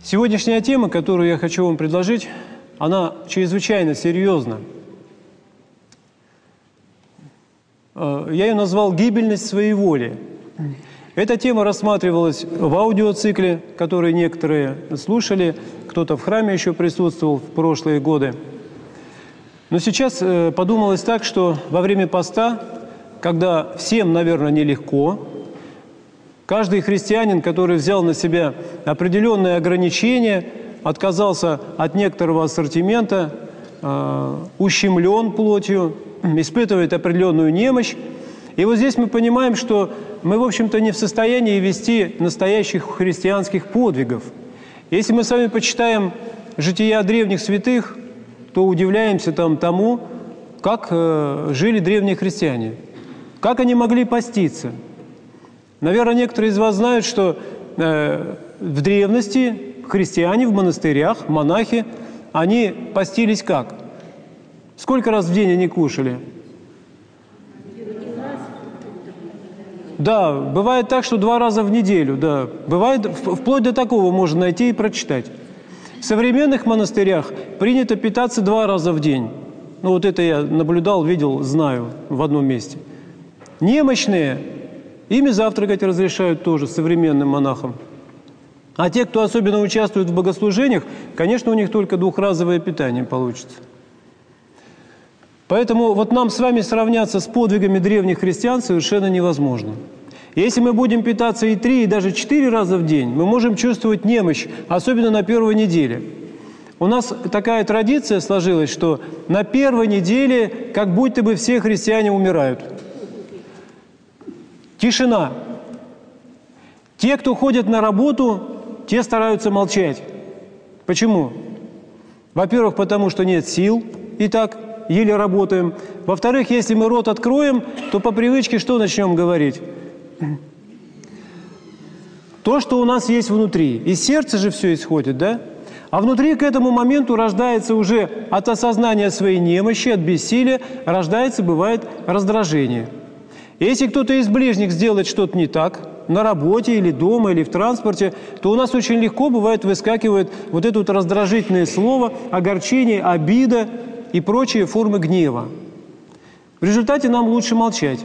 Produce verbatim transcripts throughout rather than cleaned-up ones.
Сегодняшняя тема, которую я хочу вам предложить, она чрезвычайно серьезна. Я ее назвал «Гибельность своей воли». Эта тема рассматривалась в аудиоцикле, который некоторые слушали, кто-то в храме еще присутствовал в прошлые годы. Но сейчас подумалось так, что во время поста, когда всем, наверное, нелегко, каждый христианин, который взял на себя определенные ограничения, отказался от некоторого ассортимента, э, ущемлен плотью, испытывает определенную немощь. И вот здесь мы понимаем, что мы, в общем-то, не в состоянии вести настоящих христианских подвигов. Если мы с вами почитаем жития древних святых, то удивляемся там тому, как э, жили древние христиане, как они могли поститься. Наверное, некоторые из вас знают, что э, в древности христиане в монастырях, монахи, они постились как? Сколько раз в день они кушали? Да, бывает так, что два раза в неделю, да. Бывает, вплоть до такого можно найти и прочитать. В современных монастырях принято питаться два раза в день. Ну, вот это я наблюдал, видел, знаю в одном месте. Немощные, ими завтракать разрешают тоже современным монахам. А те, кто особенно участвует в богослужениях, конечно, у них только двухразовое питание получится. Поэтому вот нам с вами сравняться с подвигами древних христиан совершенно невозможно. Если мы будем питаться и три, и даже четыре раза в день, мы можем чувствовать немощь, особенно на первой неделе. У нас такая традиция сложилась, что на первой неделе как будто бы все христиане умирают. Тишина. Те, кто ходят на работу, те стараются молчать. Почему? Во-первых, потому что нет сил, и так еле работаем. Во-вторых, если мы рот откроем, то по привычке что начнем говорить? То, что у нас есть внутри. Из сердца же все исходит, да? А внутри к этому моменту рождается уже от осознания своей немощи, от бессилия, рождается, бывает, раздражение. Если кто-то из ближних сделает что-то не так, на работе или дома, или в транспорте, то у нас очень легко, бывает, выскакивает вот это вот раздражительное слово, огорчение, обида и прочие формы гнева. В результате нам лучше молчать.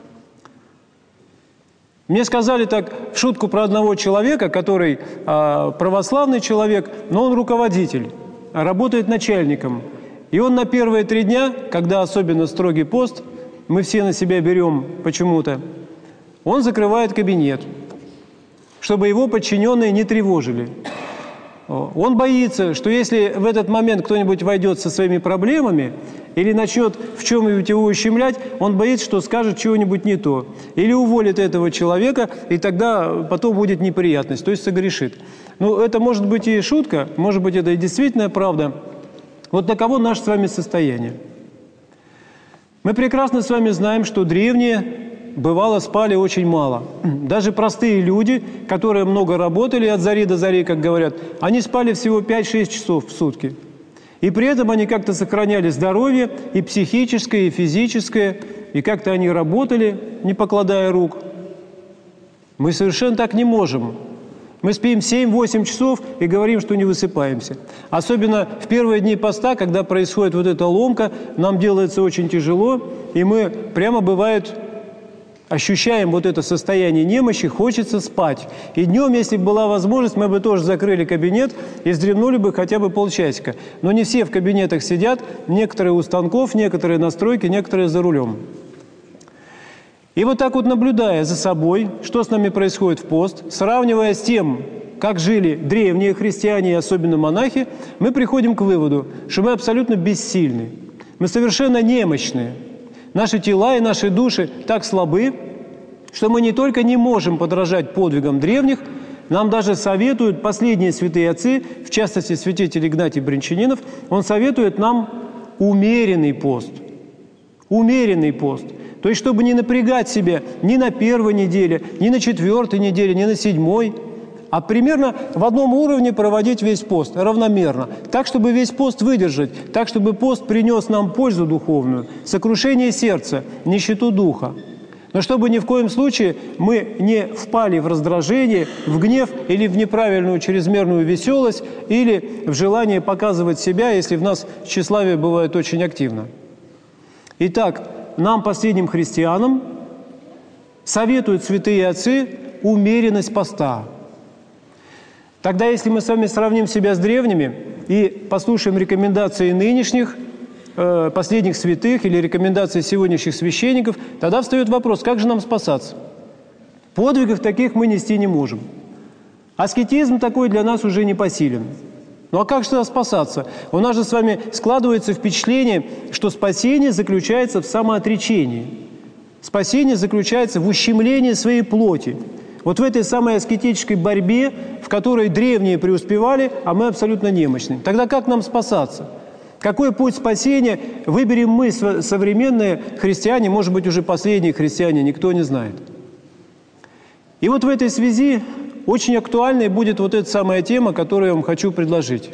Мне сказали так в шутку про одного человека, который э, православный человек, но он руководитель, работает начальником. И он на первые три дня, когда особенно строгий пост, мы все на себя берем почему-то, он закрывает кабинет, чтобы его подчиненные не тревожили. Он боится, что если в этот момент кто-нибудь войдет со своими проблемами или начнет в чем-нибудь его ущемлять, он боится, что скажет чего-нибудь не то. Или уволит этого человека, и тогда потом будет неприятность, то есть согрешит. Ну, это может быть и шутка, может быть, это и действительно правда. Вот таково наше с вами состояние. Мы прекрасно с вами знаем, что древние, бывало, спали очень мало. Даже простые люди, которые много работали от зари до зари, как говорят, они спали всего пять-шесть часов в сутки. И при этом они как-то сохраняли здоровье и психическое, и физическое, и как-то они работали, не покладая рук. Мы совершенно так не можем. Мы спим семь-восемь часов и говорим, что не высыпаемся. Особенно в первые дни поста, когда происходит вот эта ломка, нам делается очень тяжело, и мы прямо, бывает, ощущаем вот это состояние немощи, хочется спать. И днем, если бы была возможность, мы бы тоже закрыли кабинет и вздремнули бы хотя бы полчасика. Но не все в кабинетах сидят, некоторые у станков, некоторые на стройке, некоторые за рулем. И вот так вот, наблюдая за собой, что с нами происходит в пост, сравнивая с тем, как жили древние христиане, и особенно монахи, мы приходим к выводу, что мы абсолютно бессильны. Мы совершенно немощные. Наши тела и наши души так слабы, что мы не только не можем подражать подвигам древних, нам даже советуют последние святые отцы, в частности, святитель Игнатий Брянчанинов, он советует нам умеренный пост. Умеренный пост. То есть, чтобы не напрягать себя ни на первой неделе, ни на четвертой неделе, ни на седьмой, а примерно в одном уровне проводить весь пост, равномерно. Так, чтобы весь пост выдержать, так, чтобы пост принес нам пользу духовную, сокрушение сердца, нищету духа. Но чтобы ни в коем случае мы не впали в раздражение, в гнев или в неправильную чрезмерную веселость, или в желание показывать себя, если в нас тщеславие бывает очень активно. Итак, нам, последним христианам, советуют святые отцы умеренность поста. Тогда, если мы с вами сравним себя с древними и послушаем рекомендации нынешних, э, последних святых или рекомендации сегодняшних священников, тогда встает вопрос, как же нам спасаться? Подвигов таких мы нести не можем. Аскетизм такой для нас уже не посилен. Ну а как же тогда спасаться? У нас же с вами складывается впечатление, что спасение заключается в самоотречении. Спасение заключается в ущемлении своей плоти. Вот в этой самой аскетической борьбе, в которой древние преуспевали, а мы абсолютно немощны. Тогда как нам спасаться? Какой путь спасения выберем мы, современные христиане, может быть, уже последние христиане, никто не знает. И вот в этой связи очень актуальной будет вот эта самая тема, которую я вам хочу предложить.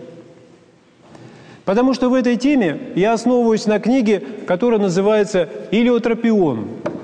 Потому что в этой теме я основываюсь на книге, которая называется «Илиотропион».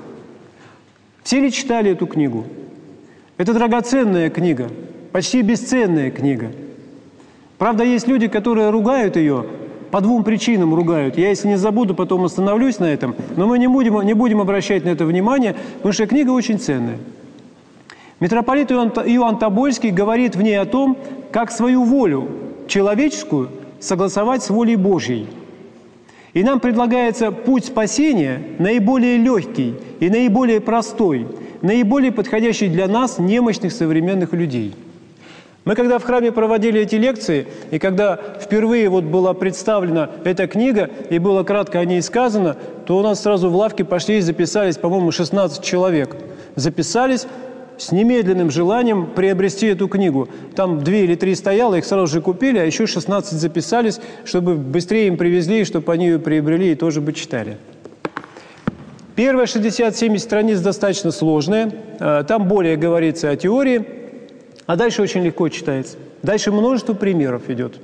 Все ли читали эту книгу? Это драгоценная книга, почти бесценная книга. Правда, есть люди, которые ругают ее, по двум причинам ругают. Я, если не забуду, потом остановлюсь на этом, но мы не будем, не будем обращать на это внимание, потому что книга очень ценная. Митрополит Иоанн Тобольский говорит в ней о том, как свою волю человеческую согласовать с волей Божьей. И нам предлагается путь спасения наиболее легкий и наиболее простой, наиболее подходящий для нас, немощных современных людей. Мы когда в храме проводили эти лекции, и когда впервые вот была представлена эта книга, и было кратко о ней сказано, то у нас сразу в лавке пошли и записались, по-моему, шестнадцать человек. Записались с немедленным желанием приобрести эту книгу. Там две или три стояло, их сразу же купили, а еще шестнадцать записались, чтобы быстрее им привезли, чтобы они ее приобрели и тоже бы читали. Первые шестьдесят-семьдесят страниц достаточно сложные, там более говорится о теории, а дальше очень легко читается. Дальше множество примеров идет.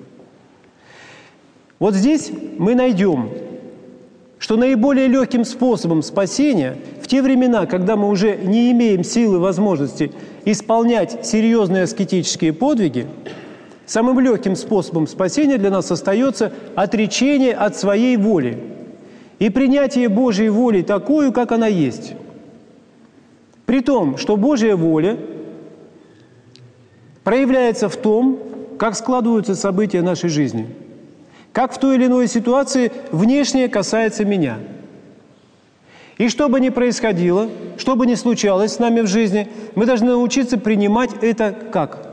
Вот здесь мы найдем, что наиболее легким способом спасения в те времена, когда мы уже не имеем силы и возможности исполнять серьезные аскетические подвиги, самым легким способом спасения для нас остается отречение от своей воли и принятие Божьей воли такую, как она есть. При том, что Божья воля проявляется в том, как складываются события нашей жизни, как в той или иной ситуации внешнее касается меня. И что бы ни происходило, что бы ни случалось с нами в жизни, мы должны научиться принимать это как?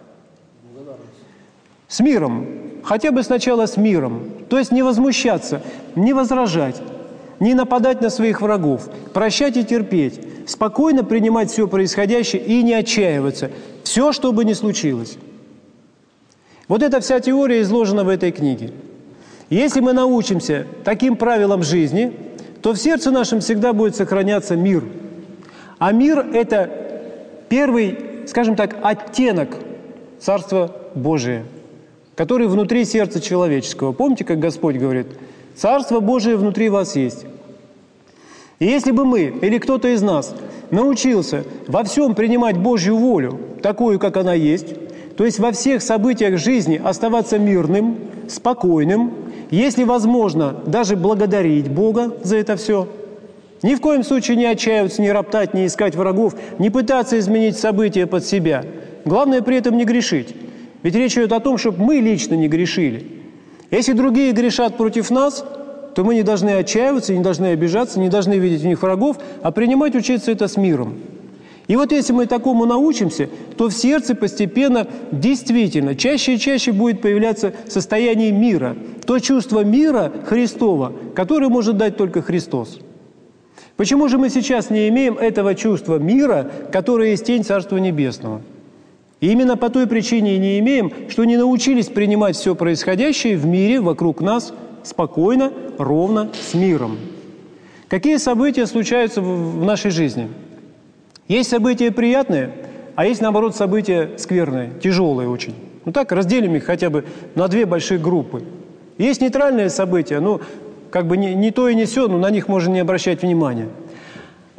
С миром. Хотя бы сначала с миром. То есть не возмущаться, не возражать, не нападать на своих врагов, прощать и терпеть, спокойно принимать все происходящее и не отчаиваться. Все, что бы ни случилось. Вот эта вся теория изложена в этой книге. Если мы научимся таким правилам жизни, то в сердце нашем всегда будет сохраняться мир. А мир – это первый, скажем так, оттенок Царства Божия, который внутри сердца человеческого. Помните, как Господь говорит: «Царство Божие внутри вас есть». И если бы мы или кто-то из нас научился во всем принимать Божью волю, такую, как она есть, то есть во всех событиях жизни оставаться мирным, спокойным, если возможно, даже благодарить Бога за это все, ни в коем случае не отчаиваться, не роптать, не искать врагов, не пытаться изменить события под себя. Главное при этом не грешить. Ведь речь идет о том, чтобы мы лично не грешили. Если другие грешат против нас, то мы не должны отчаиваться, не должны обижаться, не должны видеть в них врагов, а принимать, учиться это с миром. И вот если мы такому научимся, то в сердце постепенно, действительно, чаще и чаще будет появляться состояние мира. То чувство мира Христова, которое может дать только Христос. Почему же мы сейчас не имеем этого чувства мира, которое есть тень Царства Небесного? И именно по той причине и не имеем, что не научились принимать все происходящее в мире вокруг нас спокойно, ровно, с миром. Какие события случаются в нашей жизни? Есть события приятные, а есть, наоборот, события скверные, тяжелые очень. Ну так, разделим их хотя бы на две большие группы. Есть нейтральные события, ну, как бы не, не то и не сё, но на них можно не обращать внимания. Вот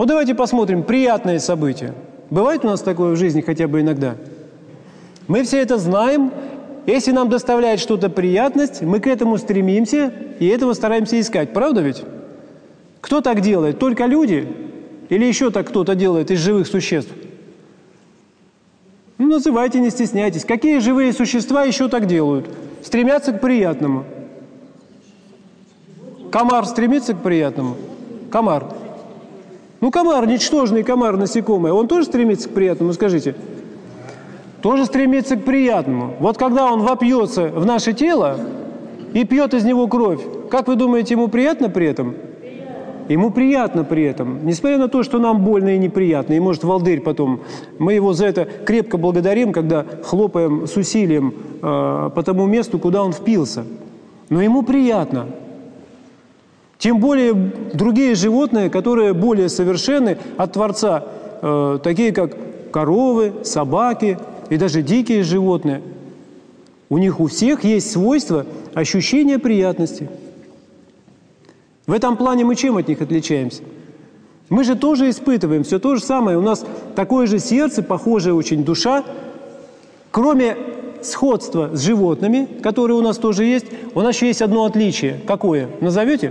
Вот давайте посмотрим приятные события. Бывает у нас такое в жизни хотя бы иногда? Мы все это знаем. Если нам доставляет что-то приятность, мы к этому стремимся и этого стараемся искать. Правда ведь? Кто так делает? Только люди? Или еще так кто-то делает из живых существ? Ну, называйте, не стесняйтесь. Какие живые существа еще так делают? Стремятся к приятному. Комар стремится к приятному? Комар. Ну, комар, ничтожный комар, насекомое, он тоже стремится к приятному, скажите? Тоже стремится к приятному. Вот когда он вопьется в наше тело и пьет из него кровь, как вы думаете, ему приятно при этом? Ему приятно при этом. Несмотря на то, что нам больно и неприятно, и может волдырь потом. Мы его за это крепко благодарим, когда хлопаем с усилием э, по тому месту, куда он впился. Но ему приятно. Тем более другие животные, которые более совершенны от Творца, э, такие как коровы, собаки и даже дикие животные, у них у всех есть свойство ощущения приятности. В этом плане мы чем от них отличаемся? Мы же тоже испытываем все то же самое. У нас такое же сердце, похожая очень душа. Кроме сходства с животными, которые у нас тоже есть, у нас еще есть одно отличие. Какое? Назовете?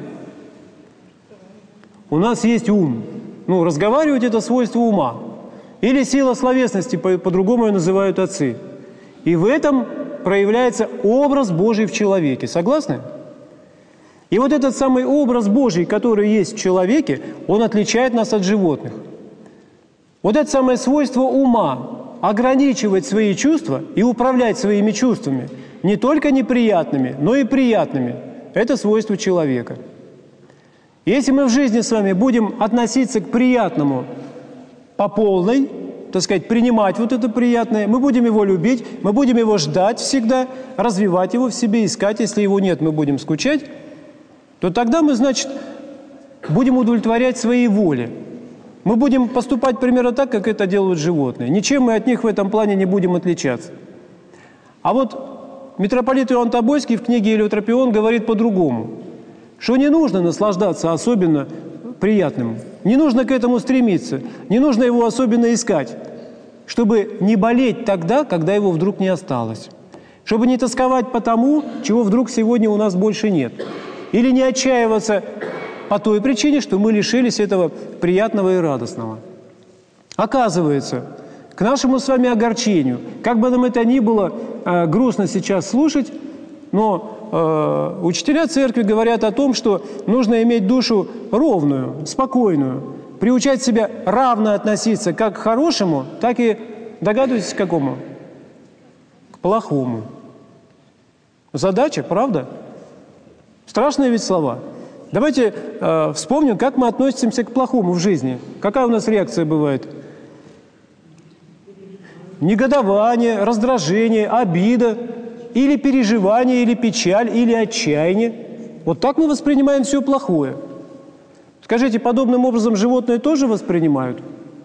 У нас есть ум. Ну, разговаривать – это свойство ума. Или сила словесности, по-другому ее называют отцы. И в этом проявляется образ Божий в человеке. Согласны? И вот этот самый образ Божий, который есть в человеке, он отличает нас от животных. Вот это самое свойство ума – ограничивать свои чувства и управлять своими чувствами, не только неприятными, но и приятными. Это свойство человека. Если мы в жизни с вами будем относиться к приятному по полной, так сказать, принимать вот это приятное, мы будем его любить, мы будем его ждать всегда, развивать его в себе, искать. Если его нет, мы будем скучать, то тогда мы, значит, будем удовлетворять своей воле. Мы будем поступать примерно так, как это делают животные. Ничем мы от них в этом плане не будем отличаться. А вот митрополит Иоанн Тобольский в книге «Элеутропион» говорит по-другому, что не нужно наслаждаться особенно приятным, не нужно к этому стремиться, не нужно его особенно искать, чтобы не болеть тогда, когда его вдруг не осталось, чтобы не тосковать по тому, чего вдруг сегодня у нас больше нет. Или не отчаиваться по той причине, что мы лишились этого приятного и радостного. Оказывается, к нашему с вами огорчению, как бы нам это ни было э, грустно сейчас слушать, но э, учителя церкви говорят о том, что нужно иметь душу ровную, спокойную, приучать себя равно относиться как к хорошему, так и, догадываетесь, к какому? К плохому. Задача, правда? Страшные ведь слова. Давайте э, вспомним, как мы относимся к плохому в жизни. Какая у нас реакция бывает? Негодование, раздражение, обида, или переживание, или печаль, или отчаяние. Вот так мы воспринимаем все плохое. Скажите, подобным образом животные тоже воспринимают?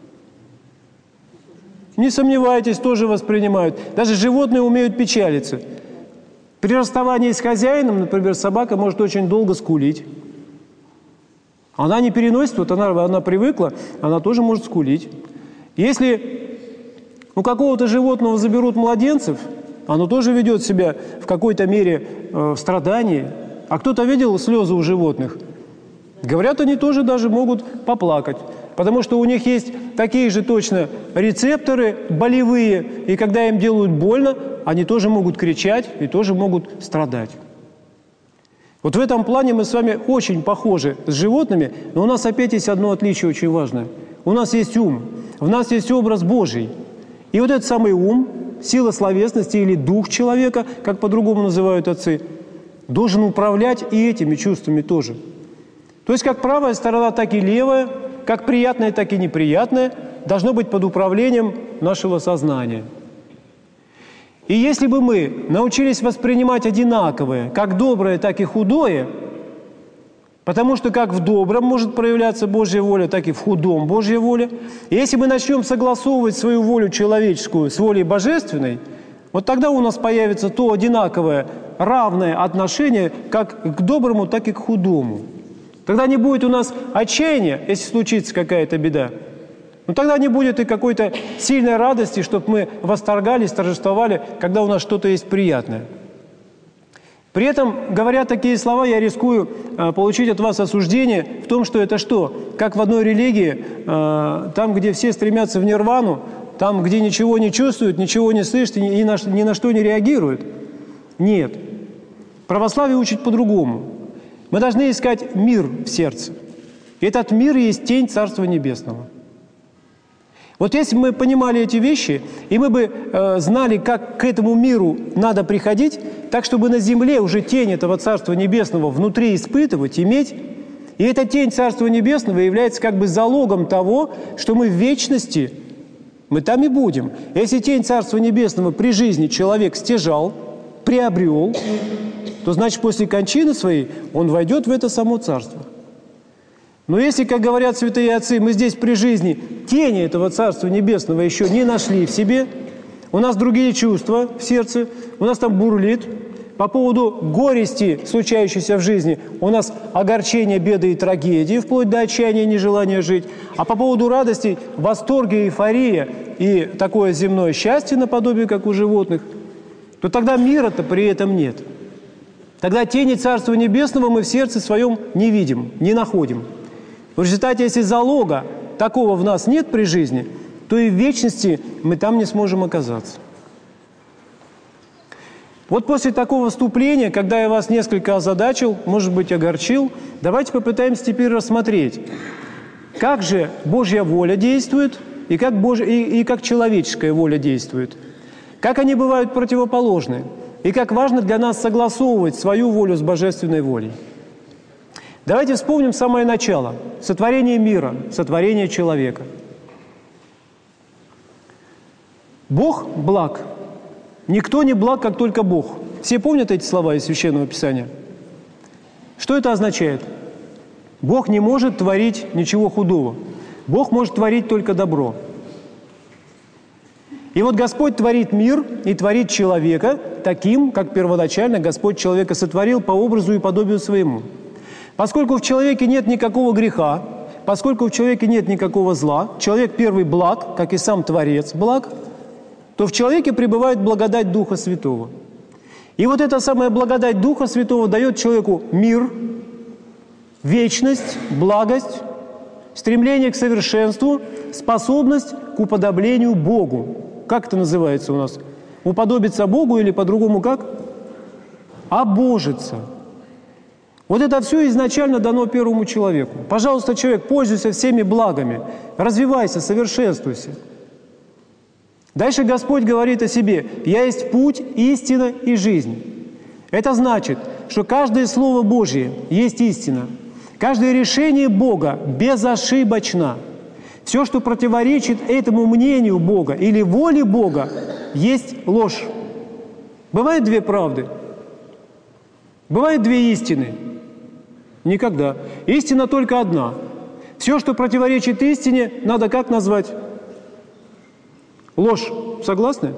Не сомневайтесь, тоже воспринимают. Даже животные умеют печалиться. При расставании с хозяином, например, собака может очень долго скулить. Она не переносит, вот она, она привыкла, она тоже может скулить. Если у какого-то животного заберут младенцев, оно тоже ведет себя в какой-то мере э, в страдании. А кто-то видел слезы у животных? Говорят, они тоже даже могут поплакать, потому что у них есть такие же точно рецепторы болевые, и когда им делают больно, они тоже могут кричать и тоже могут страдать. Вот в этом плане мы с вами очень похожи с животными, но у нас опять есть одно отличие очень важное. У нас есть ум, в нас есть образ Божий. И вот этот самый ум, сила словесности или дух человека, как по-другому называют отцы, должен управлять и этими чувствами тоже. То есть как правая сторона, так и левая, как приятное, так и неприятное, должно быть под управлением нашего сознания. И если бы мы научились воспринимать одинаковое, как доброе, так и худое, потому что как в добром может проявляться Божья воля, так и в худом Божья воля, и если мы начнем согласовывать свою волю человеческую с волей божественной, вот тогда у нас появится то одинаковое, равное отношение как к доброму, так и к худому. Тогда не будет у нас отчаяния, если случится какая-то беда. Но тогда не будет и какой-то сильной радости, чтобы мы восторгались, торжествовали, когда у нас что-то есть приятное. При этом, говоря такие слова, я рискую э, получить от вас осуждение в том, что это что? Как в одной религии, э, там, где все стремятся в нирвану, там, где ничего не чувствуют, ничего не слышат и ни на, ни на что не реагируют. Нет. Православие учит по-другому. Мы должны искать мир в сердце. И этот мир есть тень Царства Небесного. Вот если бы мы понимали эти вещи, и мы бы э, знали, как к этому миру надо приходить, так, чтобы на земле уже тень этого Царства Небесного внутри испытывать, иметь, и эта тень Царства Небесного является как бы залогом того, что мы в вечности, мы там и будем. Если тень Царства Небесного при жизни человек стяжал, приобрел, то значит после кончины своей он войдет в это само Царство. Но если, как говорят святые отцы, мы здесь при жизни тени этого Царства Небесного еще не нашли в себе, у нас другие чувства в сердце, у нас там бурлит. По поводу горести, случающейся в жизни, у нас огорчение, беды и трагедии, вплоть до отчаяния и нежелания жить. А по поводу радости, восторги, эйфория и такое земное счастье наподобие, как у животных, то тогда мира-то при этом нет. Тогда тени Царства Небесного мы в сердце своем не видим, не находим. В результате, если залога такого в нас нет при жизни, то и в вечности мы там не сможем оказаться. Вот после такого вступления, когда я вас несколько озадачил, может быть, огорчил, давайте попытаемся теперь рассмотреть, как же Божья воля действует и как, Божья, и, и как человеческая воля действует. Как они бывают противоположны и как важно для нас согласовывать свою волю с божественной волей. Давайте вспомним самое начало – сотворение мира, сотворение человека. Бог благ. Никто не благ, как только Бог. Все помнят эти слова из Священного Писания? Что это означает? Бог не может творить ничего худого. Бог может творить только добро. И вот Господь творит мир и творит человека таким, как первоначально Господь человека сотворил по образу и подобию своему. Поскольку в человеке нет никакого греха, поскольку в человеке нет никакого зла, человек первый благ, как и сам Творец благ, то в человеке пребывает благодать Духа Святого. И вот эта самая благодать Духа Святого дает человеку мир, вечность, благость, стремление к совершенству, способность к уподоблению Богу. Как это называется у нас? Уподобиться Богу или по-другому как? Обожиться. Вот это все изначально дано первому человеку. Пожалуйста, человек, пользуйся всеми благами, развивайся, совершенствуйся. Дальше Господь говорит о себе: «Я есть путь, истина и жизнь». Это значит, что каждое Слово Божье есть истина. Каждое решение Бога безошибочно. Все, что противоречит этому мнению Бога или воле Бога, есть ложь. Бывают две правды? Бывают две истины? Никогда. Истина только одна. Все, что противоречит истине, надо как назвать? Ложь. Согласны?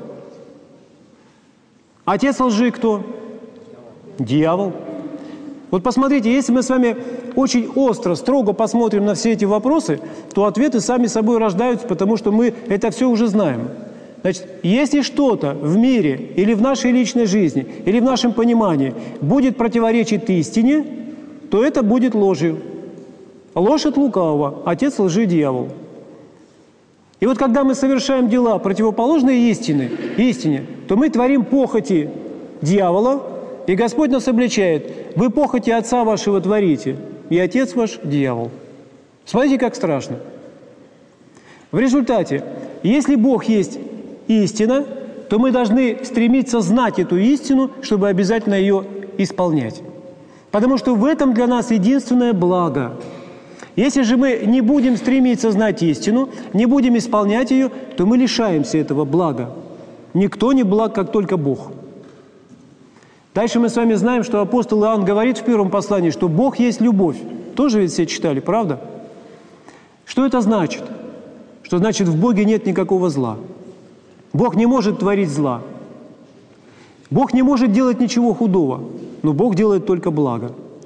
Отец лжи кто? Дьявол. Вот посмотрите, если мы с вами очень остро, строго посмотрим на все эти вопросы, то ответы сами собой рождаются, потому что мы это все уже знаем. Значит, если что-то в мире или в нашей личной жизни, или в нашем понимании будет противоречить истине, то это будет ложью. Ложь от лукавого, отец лжи дьявол. И вот когда мы совершаем дела, противоположные истине, истине, то мы творим похоти дьявола, и Господь нас обличает: вы похоти отца вашего творите, и отец ваш – дьявол. Смотрите, как страшно. В результате, если Бог есть истина, то мы должны стремиться знать эту истину, чтобы обязательно ее исполнять. Потому что в этом для нас единственное благо. Если же мы не будем стремиться знать истину, не будем исполнять ее, то мы лишаемся этого блага. Никто не благ, как только Бог. Дальше мы с вами знаем, что апостол Иоанн говорит в первом послании, что Бог есть любовь. Тоже ведь все читали, правда? Что это значит? Что значит, в Боге нет никакого зла. Бог не может творить зла. Бог не может делать ничего худого, но Бог делает только благо.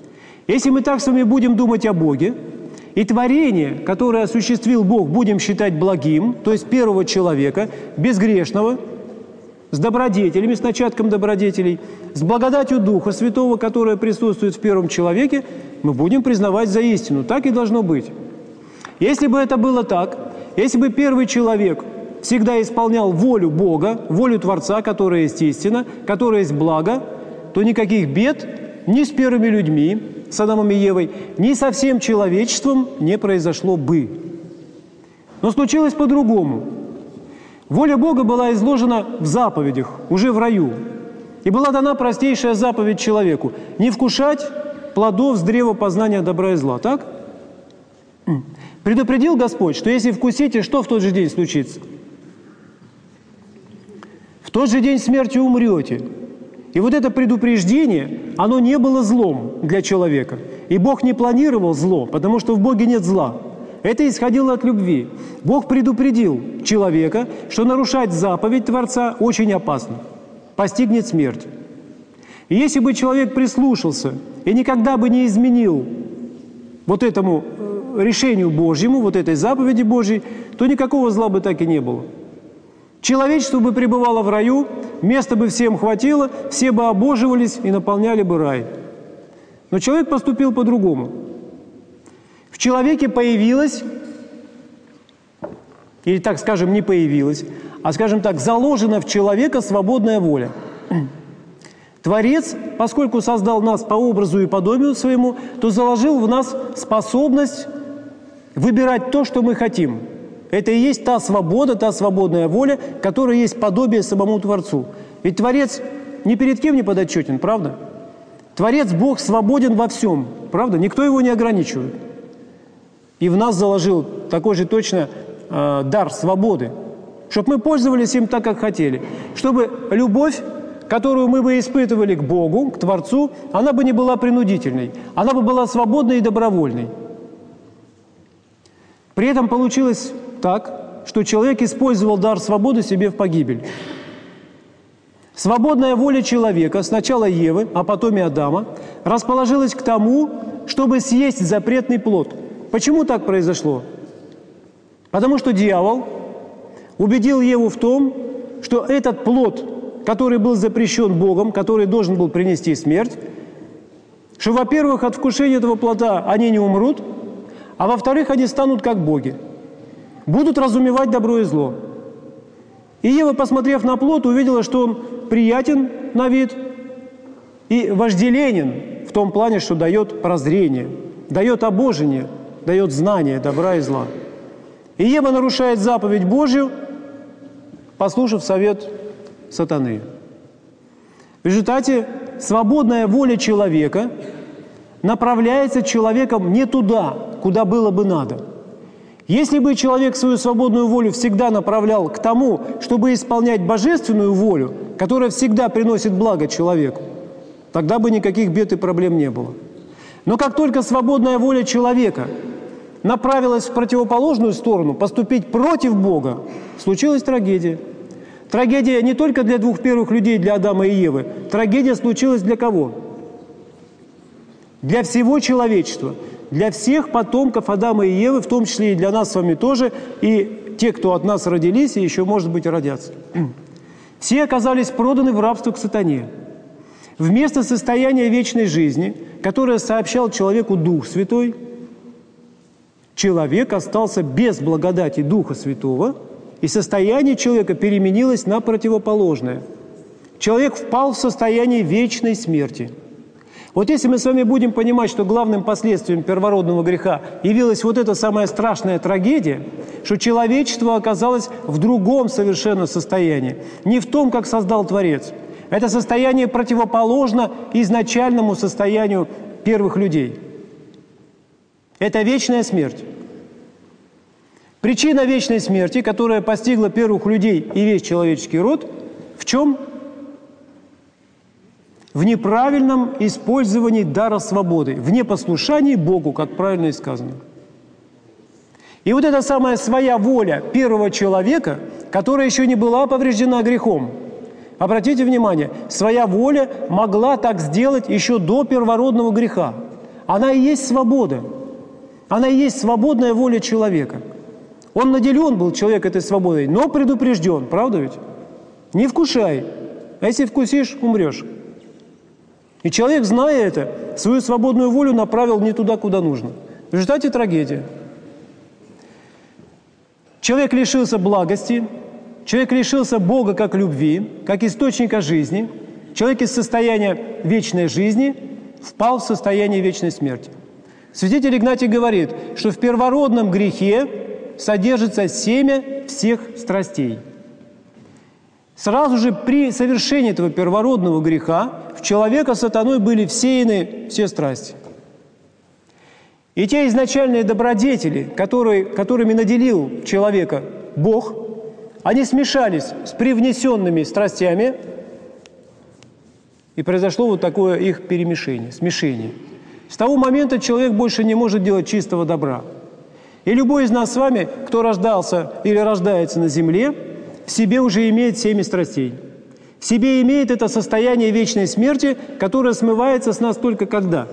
Если мы так с вами будем думать о Боге, и творение, которое осуществил Бог, будем считать благим, то есть первого человека, безгрешного, с добродетелями, с начатком добродетелей, с благодатью Духа Святого, которая присутствует в первом человеке, мы будем признавать за истину. Так и должно быть. Если бы это было так, если бы первый человек всегда исполнял волю Бога, волю Творца, которая есть истина, которая есть благо, то никаких бед ни с первыми людьми, с Адамом и Евой, ни со всем человечеством не произошло бы. Но случилось по-другому. Воля Бога была изложена в заповедях, уже в раю. И была дана простейшая заповедь человеку – не вкушать плодов с древа познания добра и зла. Так? Предупредил Господь, что если вкусите, что в тот же день случится? В тот же день смерти умрете. И вот это предупреждение, оно не было злом для человека. И Бог не планировал зло, потому что в Боге нет зла. Это исходило от любви. Бог предупредил человека, что нарушать заповедь Творца очень опасно. Постигнет смерть. И если бы человек прислушался и никогда бы не изменил вот этому решению Божьему, вот этой заповеди Божьей, то никакого зла бы так и не было. Человечество бы пребывало в раю, места бы всем хватило, все бы обоживались и наполняли бы рай. Но человек поступил по-другому. В человеке появилась, или так скажем, не появилась, а, скажем так, заложена в человека свободная воля. Творец, поскольку создал нас по образу и подобию своему, то заложил в нас способность выбирать то, что мы хотим. Это и есть та свобода, та свободная воля, которая есть подобие самому Творцу. Ведь Творец ни перед кем не подотчетен, правда? Творец, Бог, свободен во всем, правда? Никто его не ограничивает. И в нас заложил такой же точно э, дар свободы, чтобы мы пользовались им так, как хотели. Чтобы любовь, которую мы бы испытывали к Богу, к Творцу, она бы не была принудительной, она бы была свободной и добровольной. При этом получилось так, что человек использовал дар свободы себе в погибель. Свободная воля человека, сначала Евы, а потом и Адама, расположилась к тому, чтобы съесть запретный плод. Почему так произошло? Потому что дьявол убедил Еву в том, что этот плод, который был запрещен Богом, который должен был принести смерть, что, во-первых, от вкушения этого плода они не умрут, а во-вторых, они станут как боги, будут разумевать добро и зло. И Ева, посмотрев на плод, увидела, что он приятен на вид и вожделенен в том плане, что дает прозрение, дает обожение, дает знание добра и зла. И Ева нарушает заповедь Божью, послушав совет сатаны. В результате свободная воля человека направляется человеком не туда, куда было бы надо. Если бы человек свою свободную волю всегда направлял к тому, чтобы исполнять божественную волю, которая всегда приносит благо человеку, тогда бы никаких бед и проблем не было. Но как только свободная воля человека направилась в противоположную сторону, поступить против Бога, случилась трагедия. Трагедия не только для двух первых людей, для Адама и Евы. Трагедия случилась для кого? Для всего человечества. Для всех потомков Адама и Евы, в том числе и для нас с вами тоже, и те, кто от нас родились, и еще, может быть, родятся. Все оказались проданы в рабство к сатане. Вместо состояния вечной жизни, которое сообщал человеку Дух Святой, человек остался без благодати Духа Святого, и состояние человека переменилось на противоположное. Человек впал в состояние вечной смерти. Вот если мы с вами будем понимать, что главным последствием первородного греха явилась вот эта самая страшная трагедия, что человечество оказалось в другом совершенно состоянии, не в том, как создал Творец. Это состояние противоположно изначальному состоянию первых людей. Это вечная смерть. Причина вечной смерти, которая постигла первых людей и весь человеческий род, в чем? В неправильном использовании дара свободы, в непослушании Богу, как правильно и сказано. И вот эта самая своя воля первого человека, которая еще не была повреждена грехом, обратите внимание, своя воля могла так сделать еще до первородного греха. она и есть свобода. Она и есть свободная воля человека. Он наделен был, человек, этой свободой, но предупрежден, правда ведь? Не вкушай, а если вкусишь, умрешь. И человек, зная это, свою свободную волю направил не туда, куда нужно. В результате трагедия. Человек лишился благости, человек лишился Бога как любви, как источника жизни. Человек из состояния вечной жизни впал в состояние вечной смерти. Святитель Игнатий говорит, что в первородном грехе содержится семя всех страстей. Сразу же при совершении этого первородного греха в человека сатаной были всеяны все страсти. И те изначальные добродетели, которые, которыми наделил человека Бог, они смешались с привнесенными страстями, и произошло вот такое их перемешение, смешение. С того момента человек больше не может делать чистого добра. И любой из нас с вами, кто рождался или рождается на земле, в себе уже имеет семя страстей. В себе имеет это состояние вечной смерти, которое смывается с нас только когда?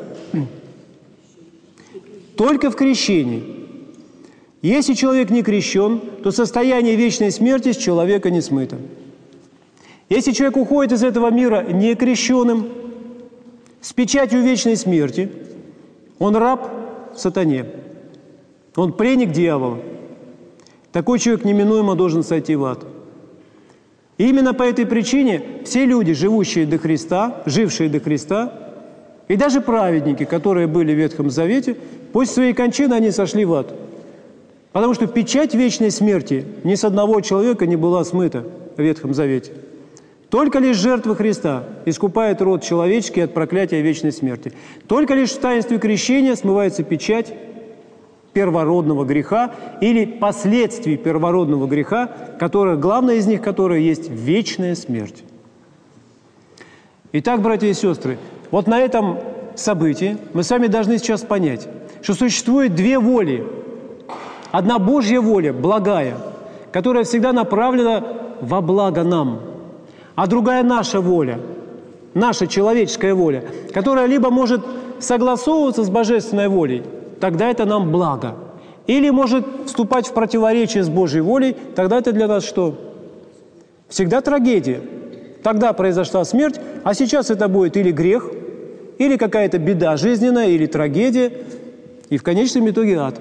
Только в крещении. Если человек не крещен, то состояние вечной смерти с человека не смыто. Если человек уходит из этого мира некрещенным, с печатью вечной смерти, он раб сатане, он пленник дьявола. Такой человек неминуемо должен сойти в ад. И именно по этой причине все люди, живущие до Христа, жившие до Христа, и даже праведники, которые были в Ветхом Завете, после своей кончины они сошли в ад. Потому что печать вечной смерти ни с одного человека не была смыта в Ветхом Завете. Только лишь жертва Христа искупает род человеческий от проклятия вечной смерти. Только лишь в таинстве крещения смывается печать первородного греха или последствий первородного греха, которое, главное из них, которое есть вечная смерть. Итак, братья и сестры, вот на этом событии мы с вами должны сейчас понять, что существует две воли. Одна Божья воля, благая, которая всегда направлена во благо нам, а другая наша воля, наша человеческая воля, которая либо может согласовываться с божественной волей, тогда это нам благо, или может вступать в противоречие с Божьей волей, тогда это для нас что? Всегда трагедия. Тогда произошла смерть, а сейчас это будет или грех, или какая-то беда жизненная, или трагедия, и в конечном итоге ад.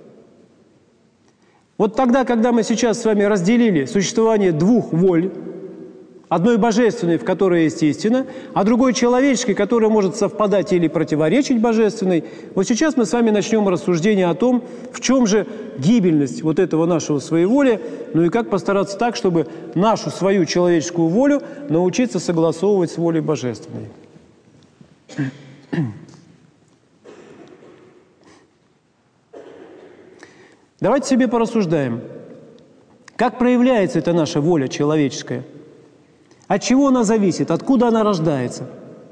Вот тогда, когда мы сейчас с вами разделили существование двух воль, одной божественной, в которой есть истина, а другой человеческой, которая может совпадать или противоречить божественной, вот сейчас мы с вами начнем рассуждение о том, в чем же гибельность вот этого нашего своеволия, ну и как постараться так, чтобы нашу свою человеческую волю научиться согласовывать с волей божественной. Давайте себе порассуждаем, как проявляется эта наша воля человеческая, от чего она зависит, откуда она рождается.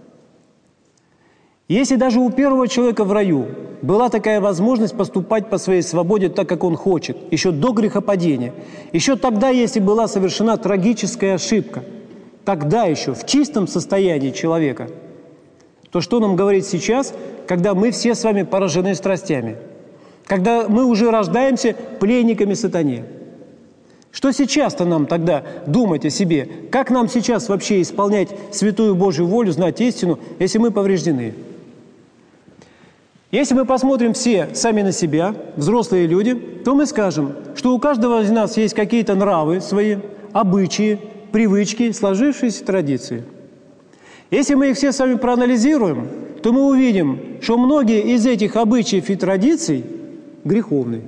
Если даже у первого человека в раю была такая возможность поступать по своей свободе так, как он хочет, еще до грехопадения, еще тогда, если была совершена трагическая ошибка, тогда еще в чистом состоянии человека, то что нам говорить сейчас, когда мы все с вами поражены страстями? Когда мы уже рождаемся пленниками сатане. Что сейчас-то нам тогда думать о себе? Как нам сейчас вообще исполнять святую Божью волю, знать истину, если мы повреждены? Если мы посмотрим все сами на себя, взрослые люди, то мы скажем, что у каждого из нас есть какие-то нравы свои, обычаи, привычки, сложившиеся традиции. Если мы их все с вами проанализируем, то мы увидим, что многие из этих обычаев и традиций греховный.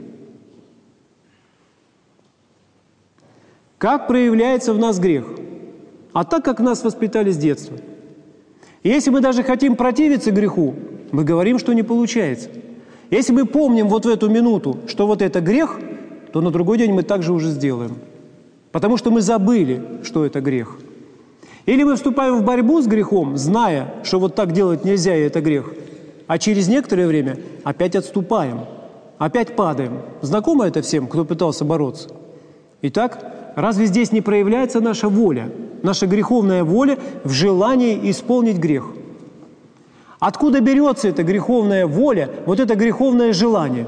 Как проявляется в нас грех? А так, как нас воспитали с детства. И если мы даже хотим противиться греху, мы говорим, что не получается. Если мы помним вот в эту минуту, что вот это грех, то на другой день мы также уже сделаем. Потому что мы забыли, что это грех. Или мы вступаем в борьбу с грехом, зная, что вот так делать нельзя, и это грех, а через некоторое время опять отступаем. Опять падаем. Знакомо это всем, кто пытался бороться? Итак, разве здесь не проявляется наша воля, наша греховная воля в желании исполнить грех? Откуда берется эта греховная воля, вот это греховное желание?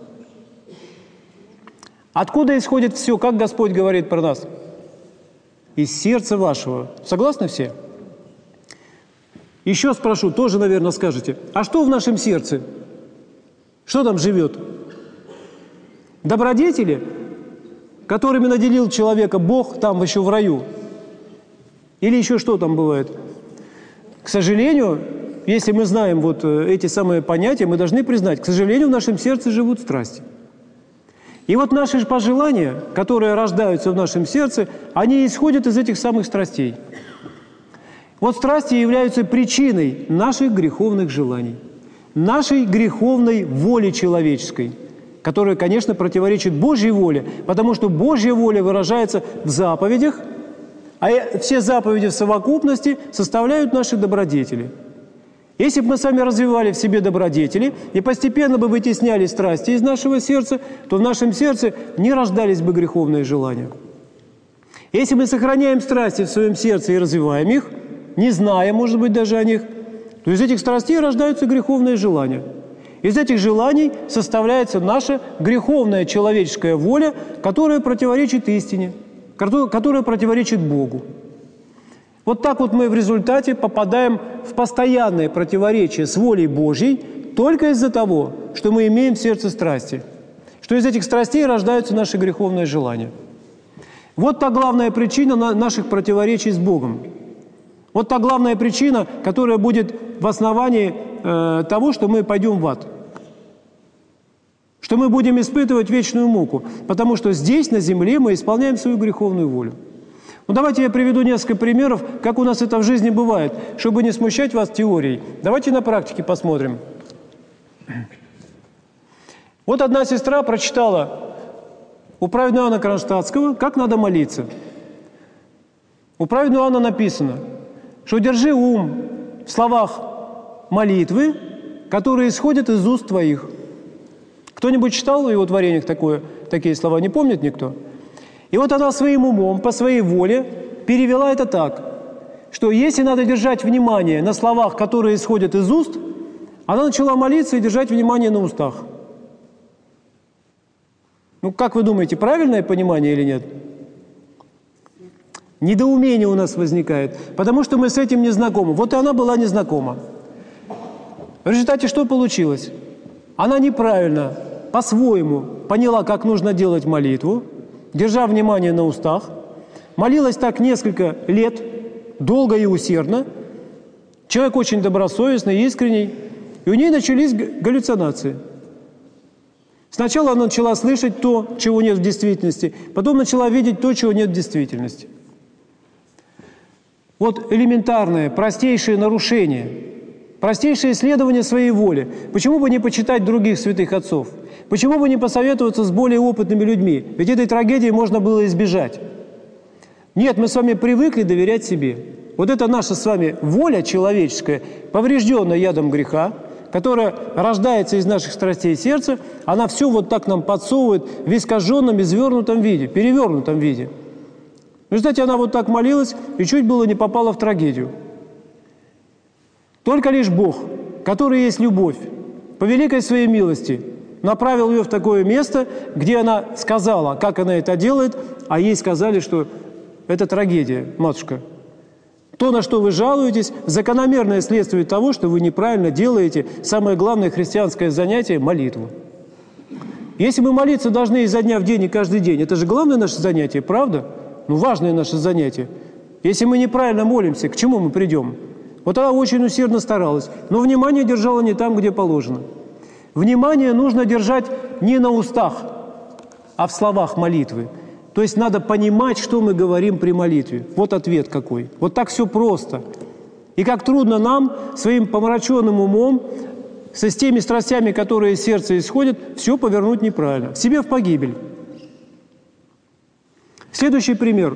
Откуда исходит все, как Господь говорит про нас? Из сердца вашего. Согласны все? Еще спрошу, тоже, наверное, скажете, а что в нашем сердце? Что там живет? Добродетели, которыми наделил человека Бог там еще в раю? Или еще что там бывает? К сожалению, если мы знаем вот эти самые понятия, мы должны признать, к сожалению, в нашем сердце живут страсти. И вот наши же пожелания, которые рождаются в нашем сердце, они исходят из этих самых страстей. Вот страсти являются причиной наших греховных желаний, нашей греховной воли человеческой, которая, конечно, противоречит Божьей воле, потому что Божья воля выражается в заповедях, а все заповеди в совокупности составляют наши добродетели. Если бы мы сами развивали в себе добродетели и постепенно бы вытесняли страсти из нашего сердца, то в нашем сердце не рождались бы греховные желания. Если мы сохраняем страсти в своем сердце и развиваем их, не зная, может быть, даже о них, то из этих страстей рождаются греховные желания. Из этих желаний составляется наша греховная человеческая воля, которая противоречит истине, которая противоречит Богу. Вот так вот мы в результате попадаем в постоянное противоречие с волей Божьей только из-за того, что мы имеем в сердце страсти, что из этих страстей рождаются наши греховные желания. Вот та главная причина наших противоречий с Богом. Вот та главная причина, которая будет в основании э, того, что мы пойдем в ад. Что мы будем испытывать вечную муку, потому что здесь, на земле, мы исполняем свою греховную волю. Ну, давайте я приведу несколько примеров, как у нас это в жизни бывает, чтобы не смущать вас теорией. Давайте на практике посмотрим. Вот одна сестра прочитала у праведного Иоанна Кронштадтского, как надо молиться. У праведного Иоанна написано, что держи ум в словах молитвы, которые исходят из уст твоих. Кто-нибудь читал в его творениях такое, такие слова? Не помнит никто? И вот она своим умом, по своей воле перевела это так, что если надо держать внимание на словах, которые исходят из уст, она начала молиться и держать внимание на устах. Ну, как вы думаете, правильное понимание или нет? Недоумение у нас возникает, потому что мы с этим не знакомы. Вот и она была не знакома. В результате что получилось? Она неправильно, по-своему поняла, как нужно делать молитву, держа внимание на устах, молилась так несколько лет, долго и усердно. Человек очень добросовестный, искренний, и у нее начались галлюцинации. Сначала она начала слышать то, чего нет в действительности, потом начала видеть то, чего нет в действительности. Вот элементарное, простейшее нарушение, простейшее исследование своей воли. Почему бы не почитать других святых отцов? Почему бы не посоветоваться с более опытными людьми? Ведь этой трагедии можно было избежать. Нет, мы с вами привыкли доверять себе. Вот это наша с вами воля человеческая, поврежденная ядом греха, которая рождается из наших страстей сердца, она все вот так нам подсовывает в искаженном, извернутом виде, перевернутом виде. В результате она вот так молилась и чуть было не попала в трагедию. Только лишь Бог, который есть любовь, по великой своей милости направил ее в такое место, где она сказала, как она это делает, а ей сказали, что это трагедия, матушка. То, на что вы жалуетесь, закономерное следствие того, что вы неправильно делаете самое главное христианское занятие – молитву. Если мы молиться должны изо дня в день и каждый день, это же главное наше занятие, правда? Ну, важное наше занятие. Если мы неправильно молимся, к чему мы придем? Вот она очень усердно старалась, но внимание держала не там, где положено. Внимание нужно держать не на устах, а в словах молитвы. То есть надо понимать, что мы говорим при молитве. Вот ответ какой. Вот так все просто. И как трудно нам своим помраченным умом, с теми страстями, которые из сердца исходят, все повернуть неправильно. Себе в погибель. Следующий пример.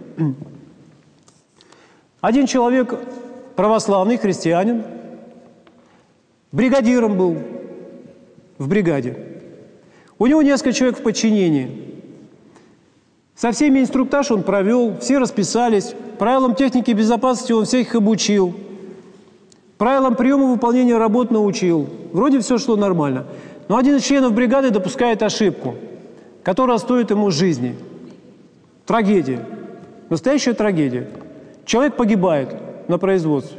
Один человек, православный христианин, бригадиром был в бригаде. У него несколько человек в подчинении. Со всеми инструктаж он провел, все расписались, правилам техники безопасности он всех их обучил. правилам приема выполнения работ научил. Вроде все шло нормально. Но один из членов бригады допускает ошибку, которая стоит ему жизни. Трагедия. Настоящая трагедия. Человек погибает на производстве.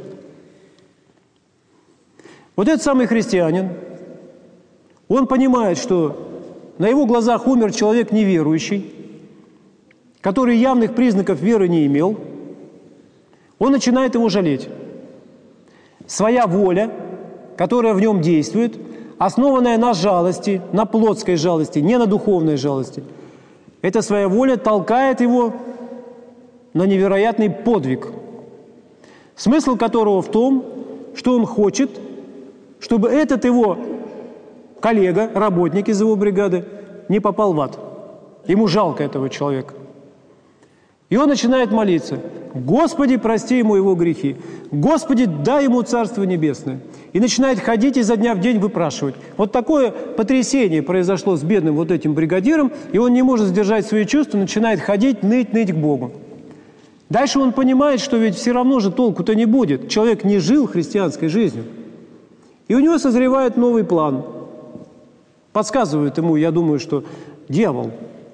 Вот этот самый христианин, он понимает, что на его глазах умер человек неверующий, который явных признаков веры не имел. Он начинает его жалеть. Своя воля, которая в нем действует, основанная на жалости, на плотской жалости, не на духовной жалости, эта своя воля толкает его на невероятный подвиг, смысл которого в том, что он хочет, чтобы этот его коллега, работник из его бригады, не попал в ад. Ему жалко этого человека. И он начинает молиться: «Господи, прости ему его грехи! Господи, дай ему Царство Небесное!» И начинает ходить изо дня в день выпрашивать. Вот такое потрясение произошло с бедным вот этим бригадиром, и он не может сдержать свои чувства, начинает ходить, ныть, ныть к Богу. Дальше он понимает, что ведь все равно же толку-то не будет. Человек не жил христианской жизнью. И у него созревает новый план. Подсказывает ему, я думаю, что дьявол.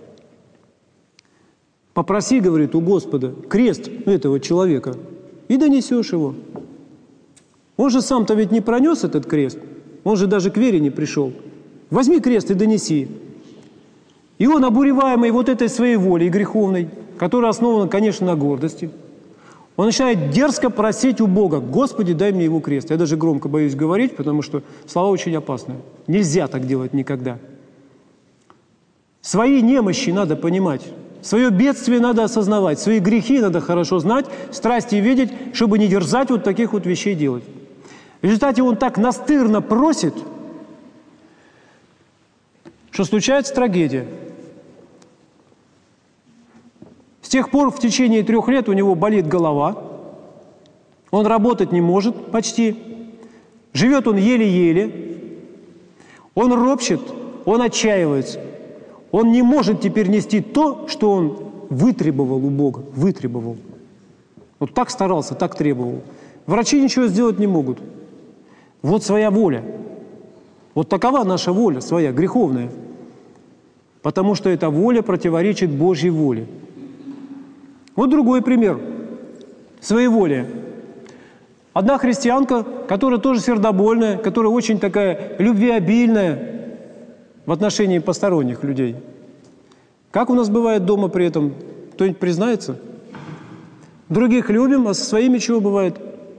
Попроси, говорит, у Господа крест этого человека, и донесешь его. Он же сам-то ведь не пронес этот крест, он же даже к вере не пришел. Возьми крест и донеси. И он, обуреваемый вот этой своей волей греховной, которая основана, конечно, на гордости, он начинает дерзко просить у Бога: «Господи, дай мне его крест». Я даже громко боюсь говорить, потому что слова очень опасные. Нельзя так делать никогда. Свои немощи надо понимать. Свое бедствие надо осознавать, свои грехи надо хорошо знать, страсти видеть, чтобы не дерзать вот таких вот вещей делать. В результате он так настырно просит, что случается трагедия. С тех пор в течение трех лет у него болит голова, он работать не может почти, живет он еле-еле, он ропщет, он отчаивается. Он не может теперь нести то, что он вытребовал у Бога. Вытребовал. Вот так старался, так требовал. Врачи ничего сделать не могут. Вот своя воля. Вот такова наша воля, своя, греховная. Потому что эта воля противоречит Божьей воле. Вот другой пример. Своеволие. Одна христианка, которая тоже сердобольная, которая очень такая любвеобильная в отношении посторонних людей. Как у нас бывает дома при этом? Кто-нибудь признается? Других любим, а со своими чего бывает?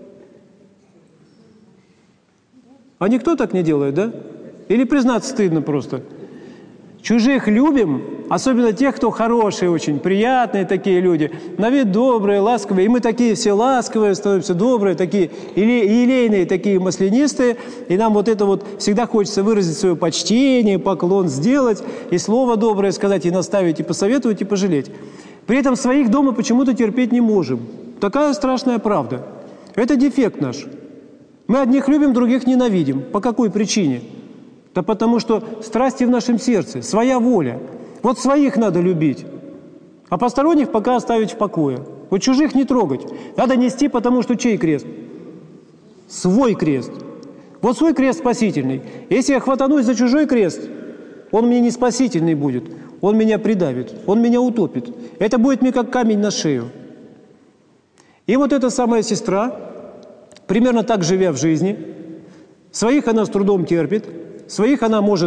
А никто так не делает, да? Или признаться стыдно просто? Чужих любим, особенно тех, кто хорошие очень, приятные такие люди, на вид добрые, ласковые. И мы такие все ласковые, становимся добрые, такие елейные, такие маслянистые. И нам вот это вот всегда хочется выразить свое почтение, поклон сделать, и слово доброе сказать, и наставить, и посоветовать, и пожалеть. При этом своих дома почему-то терпеть не можем. Такая страшная правда. Это дефект наш. Мы одних любим, других ненавидим. По какой причине? Да потому что страсти в нашем сердце, своя воля. Вот своих надо любить, а посторонних пока оставить в покое. Вот чужих не трогать. Надо нести, потому что чей крест? Свой крест. Вот свой крест спасительный. Если я хватанусь за чужой крест, он мне не спасительный будет. Он меня придавит, он меня утопит. Это будет мне как камень на шею. И вот эта самая сестра, примерно так живя в жизни, своих она с трудом терпит, своих она может,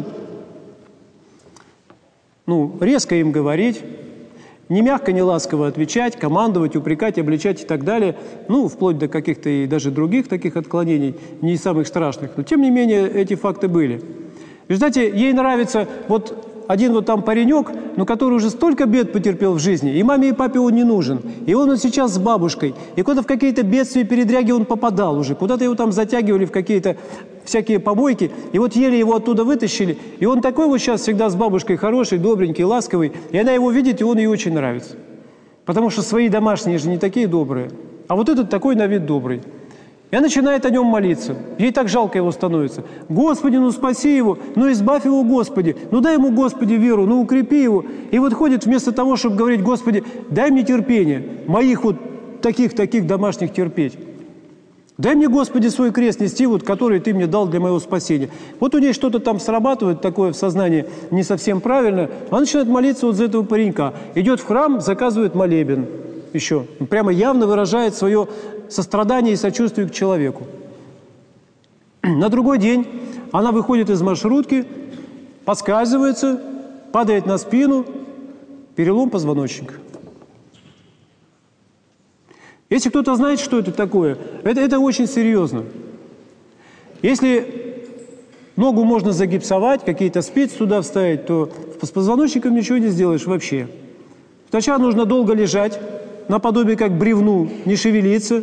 ну, резко им говорить, не мягко, не ласково отвечать, командовать, упрекать, обличать и так далее, ну, вплоть до каких-то и даже других таких отклонений, не самых страшных. Но, тем не менее, эти факты были. В результате ей нравится вот один вот там паренек, но который уже столько бед потерпел в жизни, и маме, и папе он не нужен. И он вот сейчас с бабушкой, и куда-то в какие-то бедствия, передряги он попадал уже, куда-то его там затягивали в какие-то всякие помойки, и вот еле его оттуда вытащили, и он такой вот сейчас всегда с бабушкой хороший, добренький, ласковый, и она его видит, и он ей очень нравится. Потому что свои домашние же не такие добрые, а вот этот такой на вид добрый. И она начинает о нем молиться. Ей так жалко его становится. «Господи, ну спаси его, ну избавь его, Господи, ну дай ему, Господи, веру, ну укрепи его». И вот ходит вместо того, чтобы говорить: «Господи, дай мне терпение, моих вот таких-таких домашних терпеть». Дай мне, Господи, свой крест нести, вот, который Ты мне дал для моего спасения. Вот у нее что-то там срабатывает такое в сознании не совсем правильно. Она начинает молиться вот за этого паренька. Идет в храм, заказывает молебен еще. Прямо явно выражает свое сострадание и сочувствие к человеку. На другой день она выходит из маршрутки, поскальзывается, падает на спину, перелом позвоночника. Если кто-то знает, что это такое, это, это очень серьезно. Если ногу можно загипсовать, какие-то спицы туда вставить, то с позвоночником ничего не сделаешь вообще. Сначала нужно долго лежать, наподобие как бревну, не шевелиться.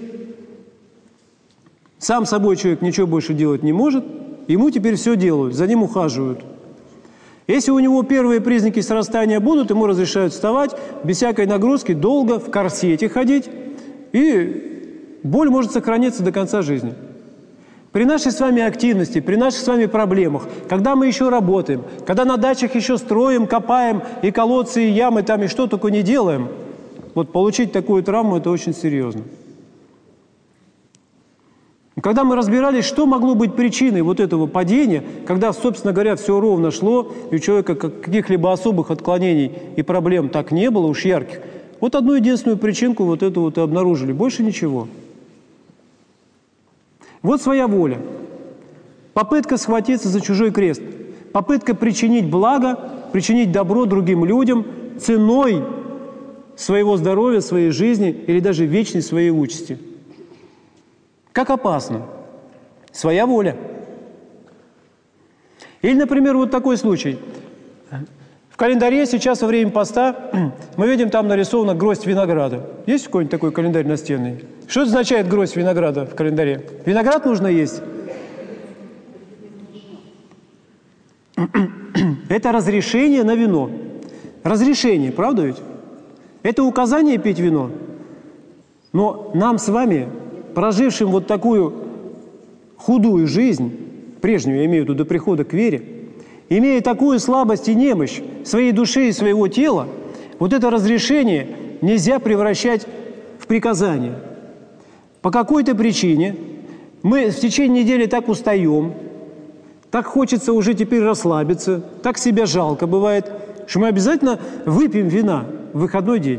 Сам собой человек ничего больше делать не может, ему теперь все делают, за ним ухаживают. Если у него первые признаки срастания будут, ему разрешают вставать, без всякой нагрузки, долго в корсете ходить, и боль может сохраниться до конца жизни. При нашей с вами активности, при наших с вами проблемах, когда мы еще работаем, когда на дачах еще строим, копаем, и колодцы, и ямы там, и что только не делаем, вот получить такую травму – это очень серьезно. Когда мы разбирались, что могло быть причиной вот этого падения, когда, собственно говоря, все ровно шло, и у человека каких-либо особых отклонений и проблем так не было, уж ярких, вот одну единственную причинку вот эту вот и обнаружили, больше ничего. Вот своя воля. Попытка схватиться за чужой крест. Попытка причинить благо, причинить добро другим людям ценой своего здоровья, своей жизни или даже вечной своей участи. Как опасно. Своя воля. Или, например, вот такой случай. В календаре сейчас во время поста мы видим, там нарисована гроздь винограда. Есть какой-нибудь такой календарь настенный? Что это означает гроздь винограда в календаре? Виноград нужно есть? Это разрешение на вино. Разрешение, правда ведь? Это указание пить вино. Но нам с вами, прожившим вот такую худую жизнь, прежнюю, я имею в виду до прихода к вере, имея такую слабость и немощь своей души и своего тела, вот это разрешение нельзя превращать в приказание. По какой-то причине мы в течение недели так устаем, так хочется уже теперь расслабиться, так себя жалко бывает, что мы обязательно выпьем вина в выходной день.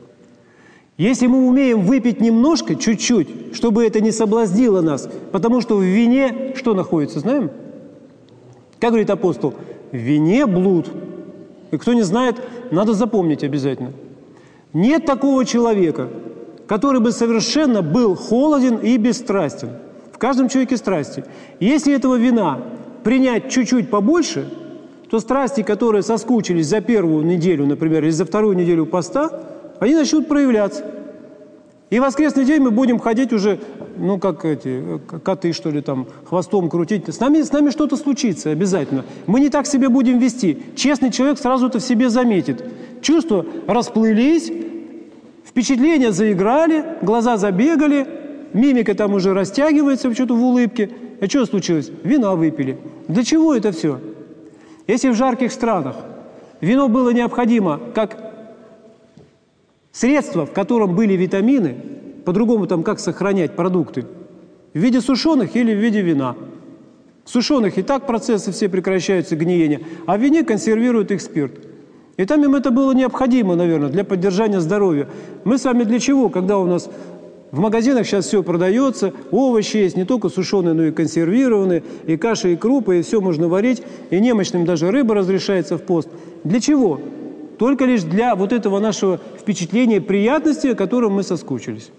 Если мы умеем выпить немножко, чуть-чуть, чтобы это не соблазнило нас, потому что в вине что находится, знаем? Как говорит апостол, в вине блуд. И кто не знает, надо запомнить обязательно. Нет такого человека, который бы совершенно был холоден и бесстрастен. В каждом человеке страсти. Если этого вина принять чуть-чуть побольше, то страсти, которые соскучились за первую неделю, например, или за вторую неделю поста, они начнут проявляться. И в воскресный день мы будем ходить уже, ну, как эти коты, что ли, там, хвостом крутить. С нами, с нами что-то случится обязательно. Мы не так себя будем вести. Честный человек сразу это в себе заметит. Чувства расплылись, впечатления заиграли, глаза забегали, мимика там уже растягивается что-то в улыбке. А что случилось? Вина выпили. Для чего это все? Если в жарких странах вино было необходимо как средство, в котором были витамины, по-другому там как сохранять продукты, в виде сушеных или в виде вина. В сушеных и так процессы все прекращаются, гниение, а в вине консервируют их спирт. И там им это было необходимо, наверное, для поддержания здоровья. Мы с вами для чего, когда у нас в магазинах сейчас все продается, овощи есть, не только сушеные, но и консервированные, и каши, и крупы, и все можно варить, и немощным даже рыба разрешается в пост. Для чего? Только лишь для вот этого нашего впечатления приятности, о котором мы соскучились.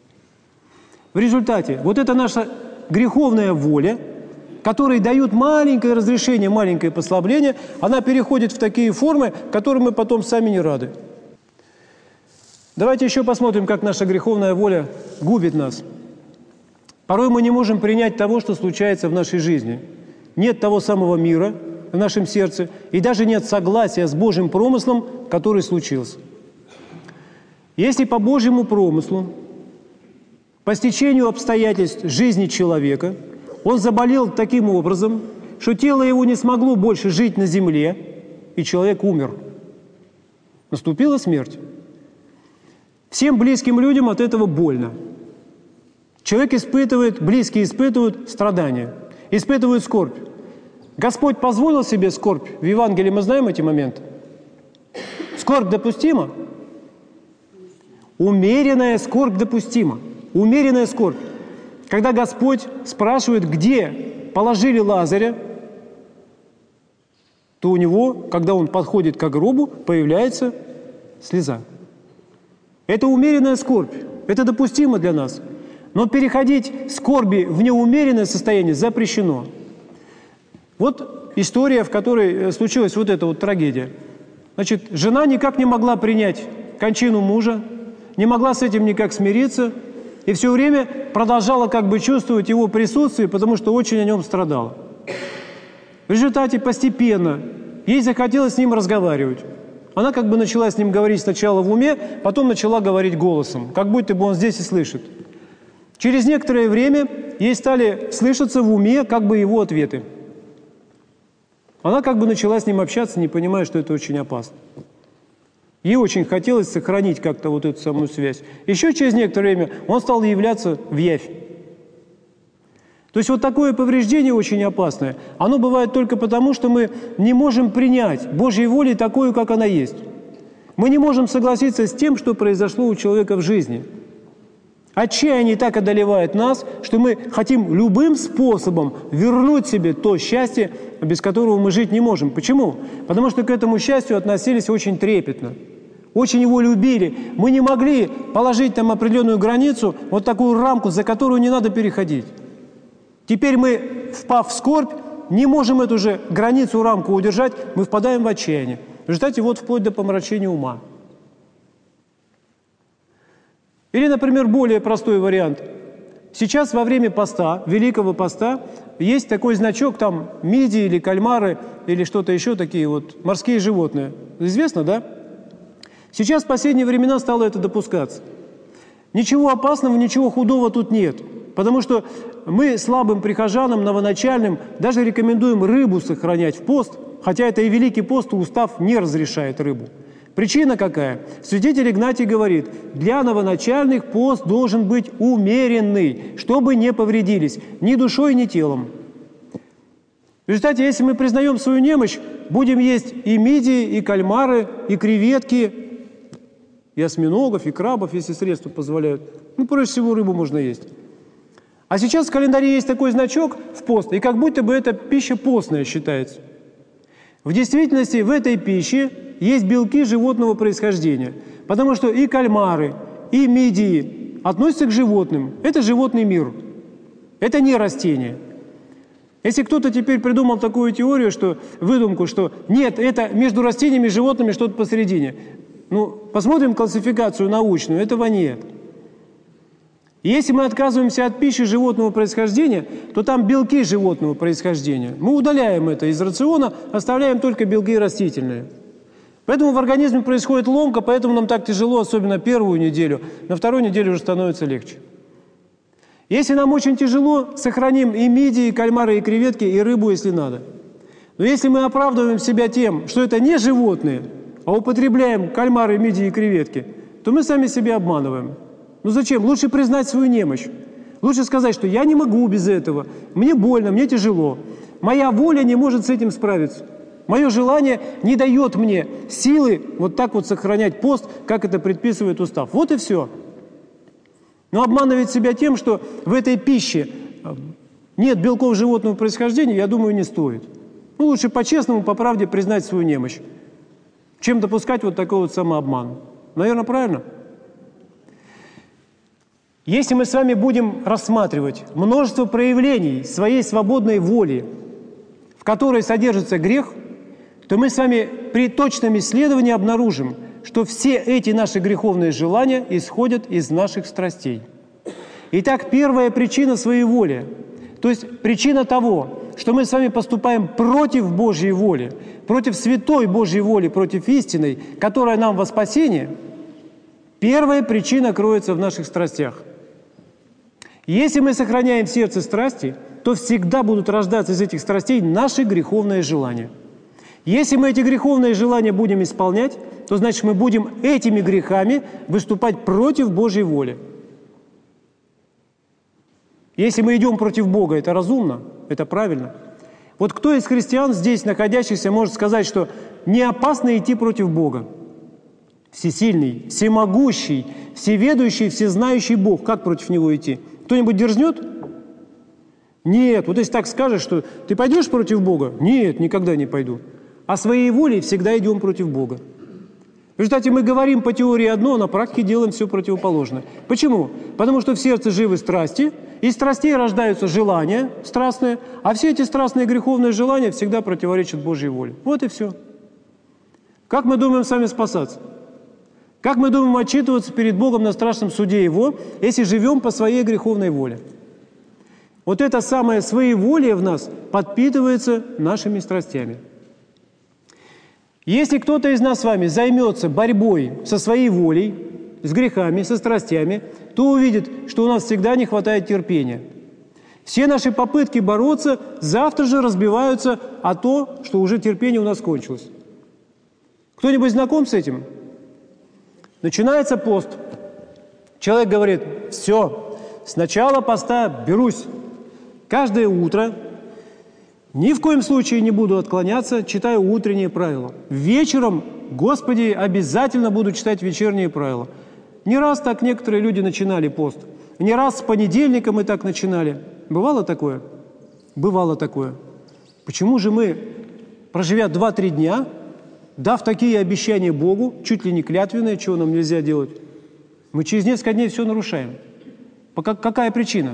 В результате вот эта наша греховная воля, которой дают маленькое разрешение, маленькое послабление, она переходит в такие формы, которым мы потом сами не рады. Давайте еще посмотрим, как наша греховная воля губит нас. Порой мы не можем принять того, что случается в нашей жизни. Нет того самого мира в нашем сердце, и даже нет согласия с Божьим промыслом, который случился. Если по Божьему промыслу, по стечению обстоятельств жизни человека, он заболел таким образом, что тело его не смогло больше жить на земле, и человек умер. Наступила смерть. Всем близким людям от этого больно. Человек испытывает, близкие испытывают страдания, испытывают скорбь. Господь позволил себе скорбь. В Евангелии мы знаем эти моменты. Скорбь допустима? Умеренная скорбь допустима. Умеренная скорбь. Когда Господь спрашивает, где положили Лазаря, то у него, когда он подходит к гробу, появляется слеза. Это умеренная скорбь. Это допустимо для нас. Но переходить скорби в неумеренное состояние запрещено. Вот история, в которой случилась вот эта вот трагедия. Значит, жена никак не могла принять кончину мужа, не могла с этим никак смириться, и все время продолжала как бы чувствовать его присутствие, потому что очень о нем страдала. В результате постепенно ей захотелось с ним разговаривать. Она как бы начала с ним говорить сначала в уме, потом начала говорить голосом, как будто бы он здесь и слышит. Через некоторое время ей стали слышаться в уме как бы его ответы. Она как бы начала с ним общаться, не понимая, что это очень опасно. Ей очень хотелось сохранить как-то вот эту самую связь. Еще через некоторое время он стал являться в явь. То есть вот такое повреждение очень опасное. Оно бывает только потому, что мы не можем принять Божьей воли такую, как она есть. Мы не можем согласиться с тем, что произошло у человека в жизни. Отчаяние так одолевает нас, что мы хотим любым способом вернуть себе то счастье, без которого мы жить не можем. Почему? Потому что к этому счастью относились очень трепетно, очень его любили. Мы не могли положить там определенную границу, вот такую рамку, за которую не надо переходить. Теперь мы, впав в скорбь, не можем эту же границу, рамку удержать, мы впадаем в отчаяние. В результате вот вплоть до помрачения ума. Или, например, более простой вариант. Сейчас во время поста, Великого поста, есть такой значок, там мидии или кальмары, или что-то еще, такие вот морские животные. Известно, да? Сейчас в последние времена стало это допускаться. Ничего опасного, ничего худого тут нет. Потому что мы слабым прихожанам, новоначальным, даже рекомендуем рыбу сохранять в пост, хотя это и Великий пост, и устав не разрешает рыбу. Причина какая? Святитель Игнатий говорит, для новоначальных пост должен быть умеренный, чтобы не повредились ни душой, ни телом. В результате, если мы признаем свою немощь, будем есть и мидии, и кальмары, и креветки, и осьминогов, и крабов, если средства позволяют. Ну, проще всего рыбу можно есть. А сейчас в календаре есть такой значок в пост, и как будто бы эта пища постная считается. В действительности в этой пище есть белки животного происхождения, потому что и кальмары, и мидии относятся к животным. Это животный мир, это не растение. Если кто-то теперь придумал такую теорию, что, выдумку, что нет, это между растениями и животными что-то посередине. Ну, посмотрим классификацию научную, этого нет. Если мы отказываемся от пищи животного происхождения, то там белки животного происхождения. Мы удаляем это из рациона, оставляем только белки растительные. Поэтому в организме происходит ломка, поэтому нам так тяжело, особенно первую неделю. На второй неделе уже становится легче. Если нам очень тяжело, сохраним и мидии, и кальмары, и креветки, и рыбу, если надо. Но если мы оправдываем себя тем, что это не животные, а употребляем кальмары, мидии и креветки, то мы сами себя обманываем. Ну зачем? Лучше признать свою немощь. Лучше сказать, что я не могу без этого, мне больно, мне тяжело. Моя воля не может с этим справиться. Мое желание не дает мне силы вот так вот сохранять пост, как это предписывает устав. Вот и все. Но обманывать себя тем, что в этой пище нет белков животного происхождения, я думаю, не стоит. Ну, лучше по-честному, по правде признать свою немощь, чем допускать вот такой вот самообман. Наверное, правильно? Если мы с вами будем рассматривать множество проявлений своей свободной воли, в которой содержится грех, то мы с вами при точном исследовании обнаружим, что все эти наши греховные желания исходят из наших страстей. Итак, первая причина своеволия, то есть причина того, что мы с вами поступаем против Божьей воли, против святой Божьей воли, против истинной, которая нам во спасение, первая причина кроется в наших страстях. Если мы сохраняем в сердце страсти, то всегда будут рождаться из этих страстей наши греховные желания. Если мы эти греховные желания будем исполнять, то значит мы будем этими грехами выступать против Божьей воли. Если мы идем против Бога, это разумно, это правильно. Вот кто из христиан здесь находящихся может сказать, что не опасно идти против Бога? Всесильный, всемогущий, всеведущий, всезнающий Бог. Как против Него идти? Кто-нибудь дерзнет? Нет. Вот если так скажешь, что ты пойдешь против Бога? Нет, никогда не пойду. А своей волей всегда идем против Бога. В результате мы говорим по теории одно, а на практике делаем все противоположное. Почему? Потому что в сердце живы страсти, из страстей рождаются желания страстные, а все эти страстные греховные желания всегда противоречат Божьей воле. Вот и все. Как мы думаем с вами спасаться? Как мы думаем отчитываться перед Богом на страшном суде Его, если живем по своей греховной воле? Вот это самое своеволие в нас подпитывается нашими страстями. Если кто-то из нас с вами займется борьбой со своей волей, с грехами, со страстями, то увидит, что у нас всегда не хватает терпения. Все наши попытки бороться завтра же разбиваются о то, что уже терпение у нас кончилось. Кто-нибудь знаком с этим? Начинается пост. Человек говорит: все, с начала поста берусь. Каждое утро ни в коем случае не буду отклоняться, читаю утренние правила. Вечером, Господи, обязательно буду читать вечерние правила. Не раз так некоторые люди начинали пост. Не раз с понедельника мы так начинали. Бывало такое? Бывало такое. Почему же мы, проживя два-три дня, дав такие обещания Богу, чуть ли не клятвенные, чего нам нельзя делать, мы через несколько дней все нарушаем? Какая причина?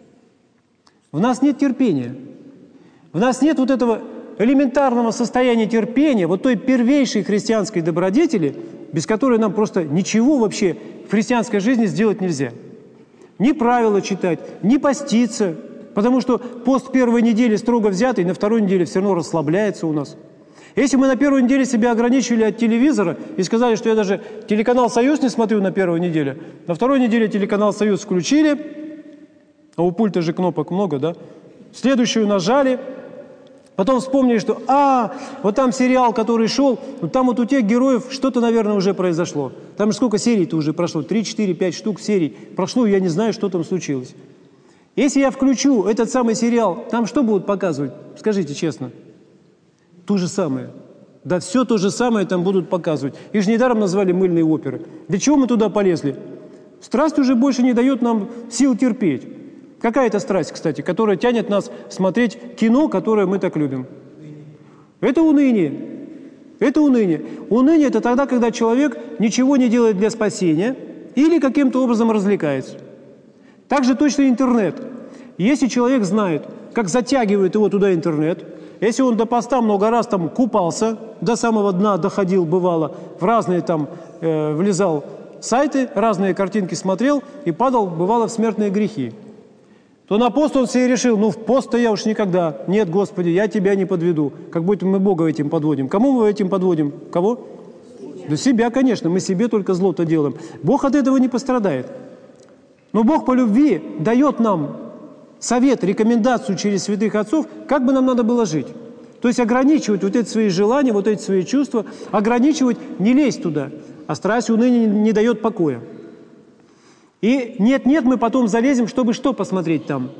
В нас нет терпения. В нас нет вот этого элементарного состояния терпения, вот той первейшей христианской добродетели, без которой нам просто ничего вообще в христианской жизни сделать нельзя. Ни правила читать, ни поститься, потому что пост первой недели строго взятый, на второй неделе все равно расслабляется у нас. Если мы на первой неделе себя ограничивали от телевизора и сказали, что я даже телеканал «Союз» не смотрю на первой неделе, на второй неделе телеканал «Союз» включили, а у пульта же кнопок много, да? Следующую нажали, потом вспомнили, что «а, вот там сериал, который шел, вот там вот у тех героев что-то, наверное, уже произошло. Там же сколько серий-то уже прошло? три, четыре, пять штук серий прошло, и я не знаю, что там случилось». Если я включу этот самый сериал, там что будут показывать? Скажите честно. То же самое. Да все то же самое там будут показывать. Их же недаром назвали мыльные оперы. Для чего мы туда полезли? Страсть уже больше не дает нам сил терпеть. Какая это страсть, кстати, которая тянет нас смотреть кино, которое мы так любим? Это уныние. Это уныние. Уныние – это тогда, когда человек ничего не делает для спасения или каким-то образом развлекается. Так же точно интернет. Если человек знает, как затягивает его туда интернет, если он до поста много раз там купался, до самого дна доходил, бывало, в разные там э, влезал сайты, разные картинки смотрел и падал, бывало, в смертные грехи, то на пост он себе решил: ну в пост-то я уж никогда. Нет, Господи, я тебя не подведу. Как будто мы Бога этим подводим. Кому мы этим подводим? Кого? Да себя, конечно, мы себе только зло-то делаем. Бог от этого не пострадает. Но Бог по любви дает нам совет, рекомендацию через святых отцов, как бы нам надо было жить. То есть ограничивать вот эти свои желания, вот эти свои чувства, ограничивать, не лезть туда. А страсть уныние не дает покоя. И нет-нет, мы потом залезем, чтобы что посмотреть там?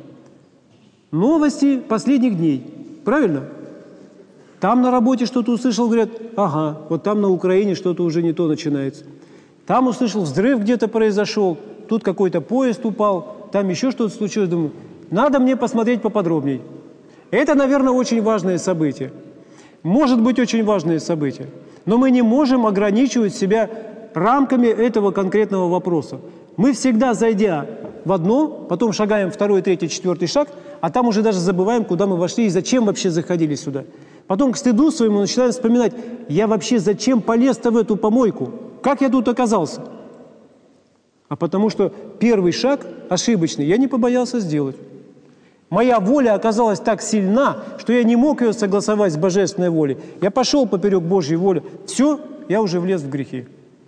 Новости последних дней. Правильно? Там на работе что-то услышал, говорят: ага, вот там на Украине что-то уже не то начинается. Там услышал, взрыв где-то произошел, тут какой-то поезд упал, там еще что-то случилось. Думаю, надо мне посмотреть поподробнее. Это, наверное, очень важное событие. Может быть, очень важное событие. Но мы не можем ограничивать себя рамками этого конкретного вопроса. Мы всегда, зайдя в одно, потом шагаем второй, третий, четвертый шаг, а там уже даже забываем, куда мы вошли и зачем вообще заходили сюда. Потом к стыду своему начинаем вспоминать: я вообще зачем полез-то в эту помойку? Как я тут оказался? А потому что первый шаг ошибочный я не побоялся сделать. Моя воля оказалась так сильна, что я не мог ее согласовать с божественной волей. Я пошел поперек Божьей воли. Все, я уже влез в грехи.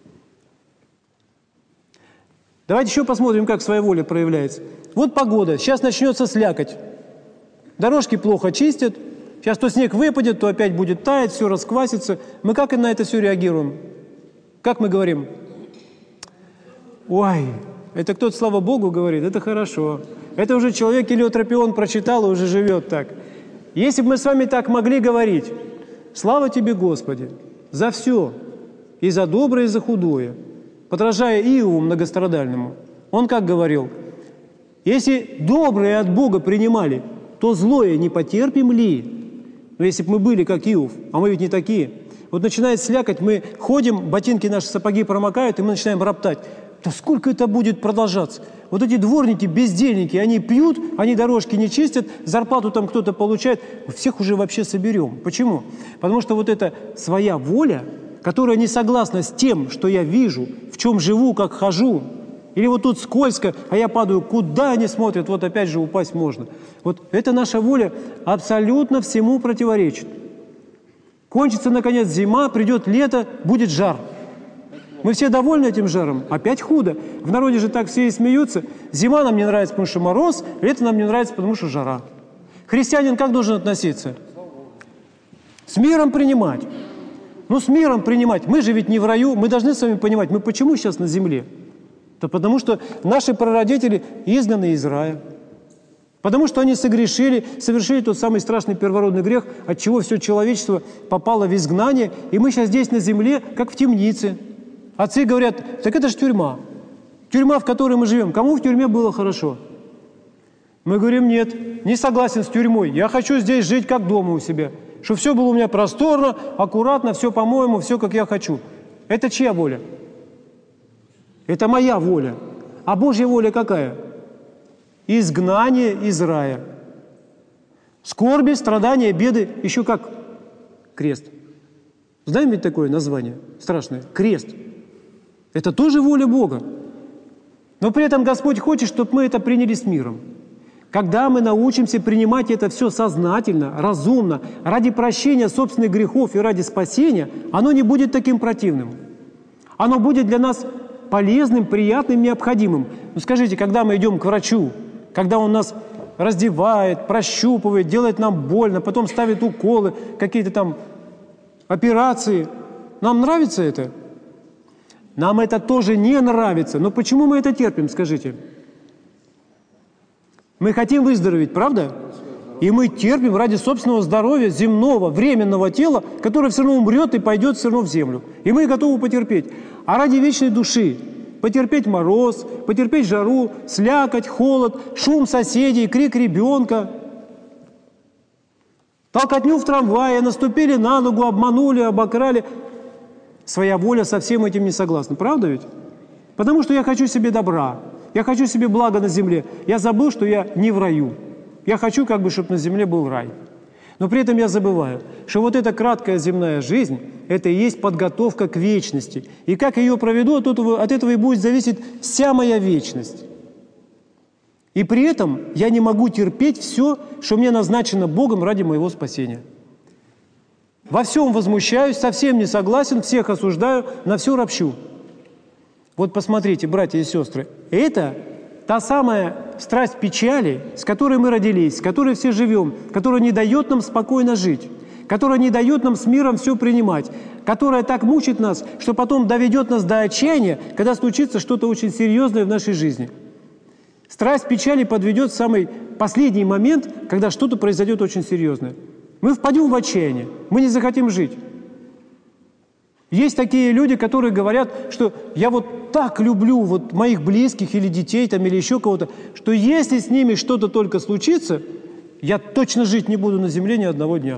Давайте еще посмотрим, как своя воля проявляется. Вот погода. Сейчас начнется слякоть. Дорожки плохо чистят. Сейчас то снег выпадет, то опять будет таять, все расквасится. Мы как на это все реагируем? Как мы говорим? Ой, Это кто-то, слава Богу, говорит, это хорошо. Это уже человек Илиотропион прочитал и уже живет так. Если бы мы с вами так могли говорить, слава Тебе, Господи, за все, и за доброе, и за худое, подражая Иову многострадальному. Он как говорил, если доброе от Бога принимали, то злое не потерпим ли? Но если бы мы были как Иов, а мы ведь не такие, вот начинает слякоть, мы ходим, ботинки наши, сапоги промокают, и мы начинаем роптать. Да сколько это будет продолжаться? Вот эти дворники, бездельники, они пьют, они дорожки не чистят, зарплату там кто-то получает. Мы всех уже вообще соберем. Почему? Потому что вот эта своя воля, которая не согласна с тем, что я вижу, в чем живу, как хожу, или вот тут скользко, а я падаю, куда они смотрят, вот опять же упасть можно. Вот эта наша воля абсолютно всему противоречит. Кончится, наконец, зима, придет лето, будет жар. Мы все довольны этим жаром, опять худо. В народе же так все и смеются. Зима нам не нравится, потому что мороз, лето нам не нравится, потому что жара. Христианин как должен относиться? С миром принимать. Ну, с миром принимать. Мы же ведь не в раю, мы должны с вами понимать, мы почему сейчас на земле? Да потому что наши прародители изгнаны из рая. Потому что они согрешили, совершили тот самый страшный первородный грех, от чего все человечество попало в изгнание, и мы сейчас здесь на земле, как в темнице. Отцы говорят, так это же тюрьма. Тюрьма, в которой мы живем. Кому в тюрьме было хорошо? Мы говорим, нет, не согласен с тюрьмой. Я хочу здесь жить, как дома у себя. Чтобы все было у меня просторно, аккуратно, все по-моему, все, как я хочу. Это чья воля? Это моя воля. А Божья воля какая? Изгнание из рая. Скорби, страдания, беды, еще как крест. Знаем ведь такое название страшное? Крест. Это тоже воля Бога. Но при этом Господь хочет, чтобы мы это приняли с миром. Когда мы научимся принимать это все сознательно, разумно, ради прощения собственных грехов и ради спасения, оно не будет таким противным. Оно будет для нас полезным, приятным, необходимым. Ну скажите, когда мы идем к врачу, когда он нас раздевает, прощупывает, делает нам больно, потом ставит уколы, какие-то там операции, нам нравится это? Нам это тоже не нравится. Но почему мы это терпим, скажите? Мы хотим выздороветь, правда? И мы терпим ради собственного здоровья, земного, временного тела, которое все равно умрет и пойдет все равно в землю. И мы готовы потерпеть. А ради вечной души потерпеть мороз, потерпеть жару, слякоть, холод, шум соседей, крик ребенка, толкотню в трамвае, наступили на ногу, обманули, обокрали. Своя воля со всем этим не согласна. Правда ведь? Потому что я хочу себе добра, я хочу себе блага на земле. Я забыл, что я не в раю. Я хочу, как бы, чтобы на земле был рай. Но при этом я забываю, что вот эта краткая земная жизнь – это и есть подготовка к вечности. И как я ее проведу, от этого, от этого и будет зависеть вся моя вечность. И при этом я не могу терпеть все, что мне назначено Богом ради моего спасения. Во всем возмущаюсь, совсем не согласен, всех осуждаю, на все ропщу. Вот посмотрите, братья и сестры, это та самая страсть печали, с которой мы родились, с которой все живем, которая не дает нам спокойно жить, которая не дает нам с миром все принимать, которая так мучит нас, что потом доведет нас до отчаяния, когда случится что-то очень серьезное в нашей жизни. Страсть печали подведет в самый последний момент, когда что-то произойдет очень серьезное. Мы впадем в отчаяние, мы не захотим жить. Есть такие люди, которые говорят, что я вот так люблю вот моих близких или детей там, или еще кого-то, что если с ними что-то только случится, я точно жить не буду на земле ни одного дня.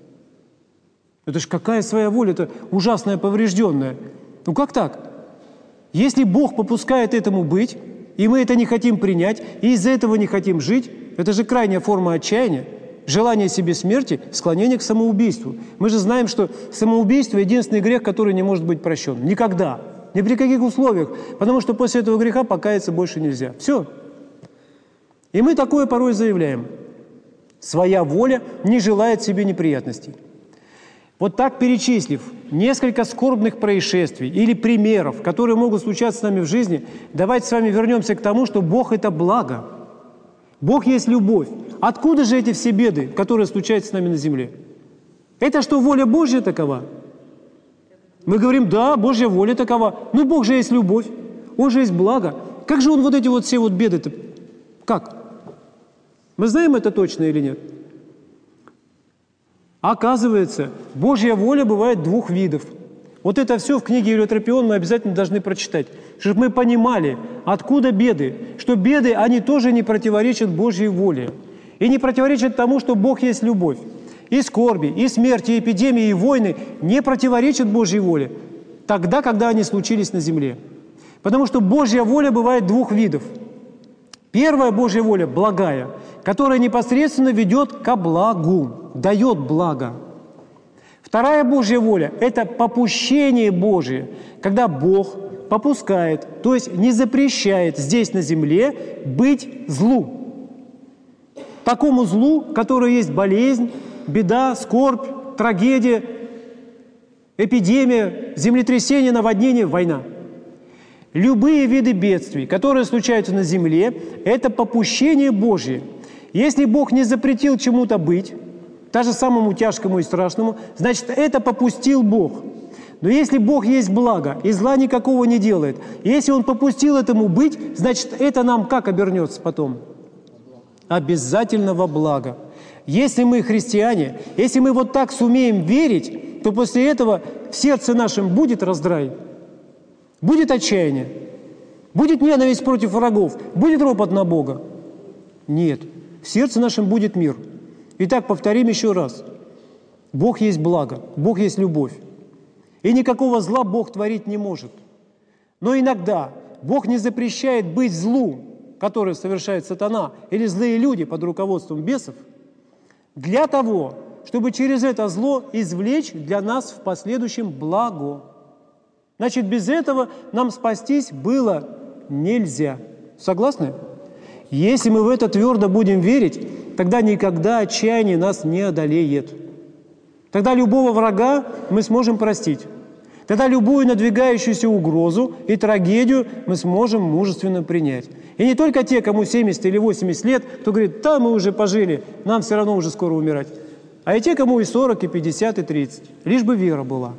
Это ж какая своя воля, это ужасная, поврежденная. Ну как так? Если Бог попускает этому быть, и мы это не хотим принять, и из-за этого не хотим жить, это же крайняя форма отчаяния. Желание себе смерти, склонение к самоубийству. Мы же знаем, что самоубийство – единственный грех, который не может быть прощен. Никогда. Ни при каких условиях. Потому что после этого греха покаяться больше нельзя. Все. И мы такое порой заявляем. Своя воля не желает себе неприятностей. Вот так перечислив несколько скорбных происшествий или примеров, которые могут случаться с нами в жизни, давайте с вами вернемся к тому, что Бог – это благо. Бог есть любовь. Откуда же эти все беды, которые случаются с нами на земле? Это что, воля Божья такова? Мы говорим, да, Божья воля такова. Но Бог же есть любовь, Он же есть благо. как же он вот эти вот все вот беды-то, как? Мы знаем это точно или нет? Оказывается, Божья воля бывает двух видов. Вот это все в книге Элеутропион мы обязательно должны прочитать, чтобы мы понимали, откуда беды, что беды, они тоже не противоречат Божьей воле. И не противоречат тому, что Бог есть любовь. И скорби, и смерти, и эпидемии, и войны не противоречат Божьей воле тогда, когда они случились на земле. Потому что Божья воля бывает двух видов. Первая Божья воля – благая, которая непосредственно ведет ко благу, дает благо. Вторая Божья воля – это попущение Божие, когда Бог попускает, то есть не запрещает здесь на земле быть злу. Такому злу, которое есть болезнь, беда, скорбь, трагедия, эпидемия, землетрясение, наводнение, война. Любые виды бедствий, которые случаются на земле, это попущение Божье. Если Бог не запретил чему-то быть, даже самому тяжкому и страшному, значит, это попустил Бог. Но если Бог есть благо и зла никакого не делает, если Он попустил этому быть, значит, это нам как обернется потом? Обязательно во благо. Если мы христиане, если мы вот так сумеем верить, то после этого в сердце нашем будет раздрай, будет отчаяние, будет ненависть против врагов, будет ропот на Бога. Нет, в сердце нашем будет мир. Итак, повторим еще раз. Бог есть благо, Бог есть любовь. И никакого зла Бог творить не может. Но иногда Бог не запрещает быть злу, которое совершает сатана, или злые люди под руководством бесов, для того, чтобы через это зло извлечь для нас в последующем благо. Значит, без этого нам спастись было нельзя. Согласны? Если мы в это твердо будем верить, тогда никогда отчаяние нас не одолеет. Тогда любого врага мы сможем простить. Тогда любую надвигающуюся угрозу и трагедию мы сможем мужественно принять. И не только те, кому семьдесят или восемьдесят лет, кто говорит, да, мы уже пожили, нам все равно уже скоро умирать. А и те, кому и сорок, и пятьдесят, и тридцать. Лишь бы вера была.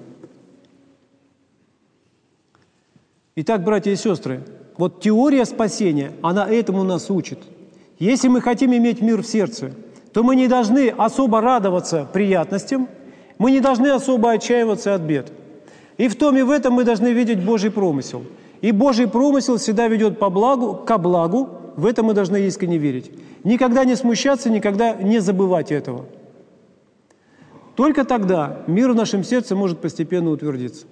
Итак, братья и сестры, вот теория спасения, она этому нас учит. Если мы хотим иметь мир в сердце, то мы не должны особо радоваться приятностям, мы не должны особо отчаиваться от бед. И в том и в этом мы должны видеть Божий промысел. И Божий промысел всегда ведет по благу, ко благу, в это мы должны искренне верить. Никогда не смущаться, никогда не забывать этого. Только тогда мир в нашем сердце может постепенно утвердиться.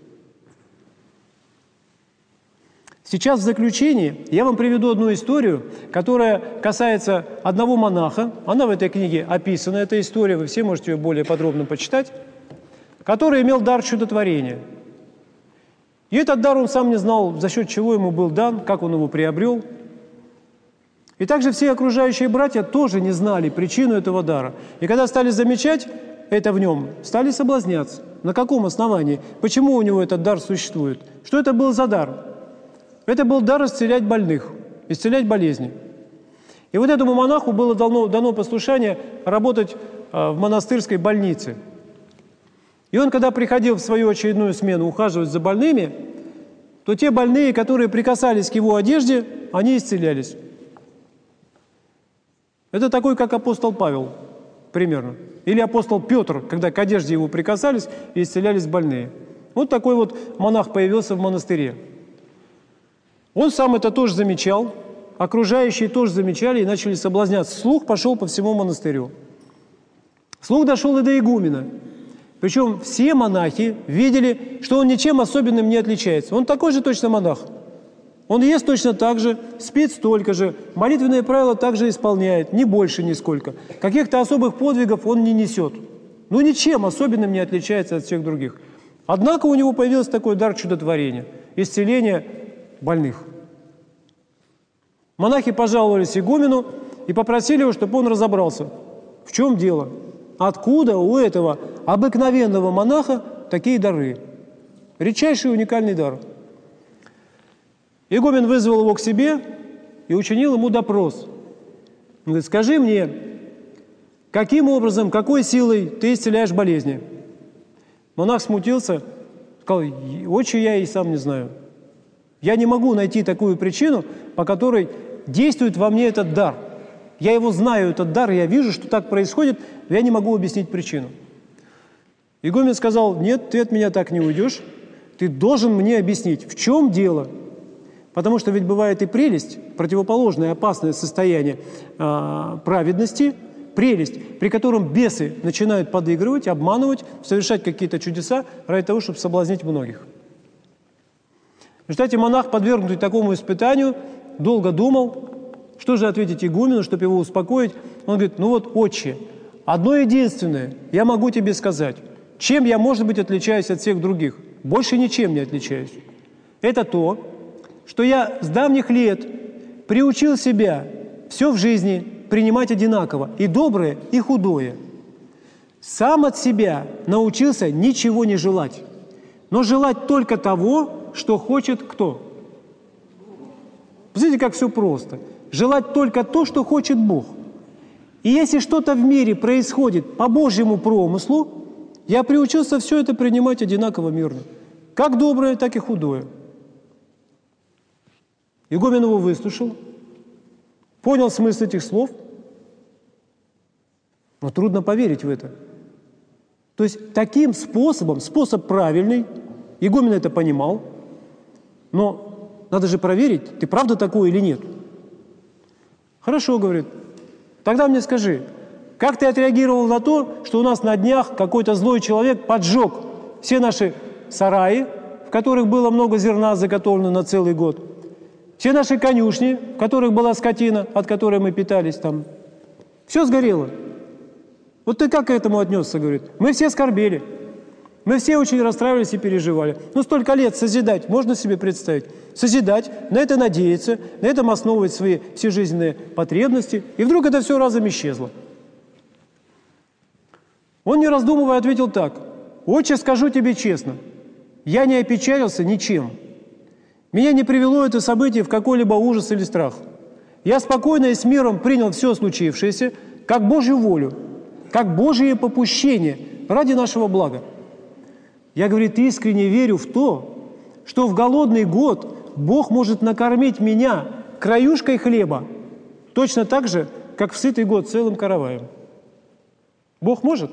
Сейчас в заключении я вам приведу одну историю, которая касается одного монаха. Она в этой книге описана, эта история, вы все можете ее более подробно почитать, который имел дар чудотворения. И этот дар он сам не знал, за счет чего ему был дан, как он его приобрел. И также все окружающие братья тоже не знали причину этого дара. И когда стали замечать это в нем, стали соблазняться. На каком основании? Почему у него этот дар существует? Что это был за дар? Это был дар исцелять больных, исцелять болезни. И вот этому монаху было дано, дано послушание работать э, в монастырской больнице. И он, когда приходил в свою очередную смену ухаживать за больными, то те больные, которые прикасались к его одежде, они исцелялись. Это такой, как апостол Павел, примерно. Или апостол Петр, когда к одежде его прикасались, и исцелялись больные. Вот такой вот монах появился в монастыре. Он сам это тоже замечал, окружающие тоже замечали и начали соблазняться. Слух пошел по всему монастырю. Слух дошел и до игумена. Причем все монахи видели, что он ничем особенным не отличается. Он такой же точно монах. Он ест точно так же, спит столько же, молитвенные правила также исполняет, ни больше, ни сколько. Каких-то особых подвигов он не несет. Ну, ничем особенным не отличается от всех других. Однако у него появился такой дар чудотворения, исцеления больных. Монахи пожаловались игумену и попросили его, чтобы он разобрался, в чем дело. Откуда у этого обыкновенного монаха такие дары? Редчайший уникальный дар. Игумен вызвал его к себе и учинил ему допрос. Он говорит, скажи мне, каким образом, какой силой ты исцеляешь болезни? Монах смутился, сказал, отче, я и сам не знаю. Я не могу найти такую причину, по которой действует во мне этот дар. Я его знаю, этот дар, я вижу, что так происходит, но я не могу объяснить причину. Игумен сказал: нет, ты от меня так не уйдешь, ты должен мне объяснить, в чем дело. Потому что ведь бывает и прелесть, противоположное опасное состояние э, праведности, прелесть, при котором бесы начинают подыгрывать, обманывать, совершать какие-то чудеса ради того, чтобы соблазнить многих. В результате монах, подвергнутый такому испытанию, долго думал, что же ответить игумену, чтобы его успокоить. Он говорит: ну вот, отче, одно единственное я могу тебе сказать. Чем я, может быть, отличаюсь от всех других? Больше ничем не отличаюсь. Это то, что я с давних лет приучил себя все в жизни принимать одинаково, и доброе, и худое. Сам от себя научился ничего не желать, но желать только того, что хочет кто? Посмотрите, как все просто. Желать только то, что хочет Бог. И если что-то в мире происходит по Божьему промыслу, я приучился все это принимать одинаково мирно. Как доброе, так и худое. Игумен его выслушал, понял смысл этих слов, но трудно поверить в это. То есть таким способом, способ правильный, игумен это понимал, но надо же проверить, ты правда такой или нет. Хорошо, говорит, тогда мне скажи, как ты отреагировал на то, что у нас на днях какой-то злой человек поджег все наши сараи, в которых было много зерна заготовлено на целый год, все наши конюшни, в которых была скотина, от которой мы питались там. Все сгорело. Вот ты как к этому отнесся, говорит? Мы все скорбели. Мы все очень расстраивались и переживали. Ну, столько лет созидать, можно себе представить? Созидать, на это надеяться, на этом основывать свои все жизненные потребности. И вдруг это все разом исчезло. Он, не раздумывая, ответил так: «Отче, скажу тебе честно, я не опечалился ничем. Меня не привело это событие в какой-либо ужас или страх. Я спокойно и с миром принял все случившееся как Божью волю, как Божие попущение ради нашего блага. Я, говорит, искренне верю в то, что в голодный год Бог может накормить меня краюшкой хлеба, точно так же, как в сытый год целым караваем». Бог может?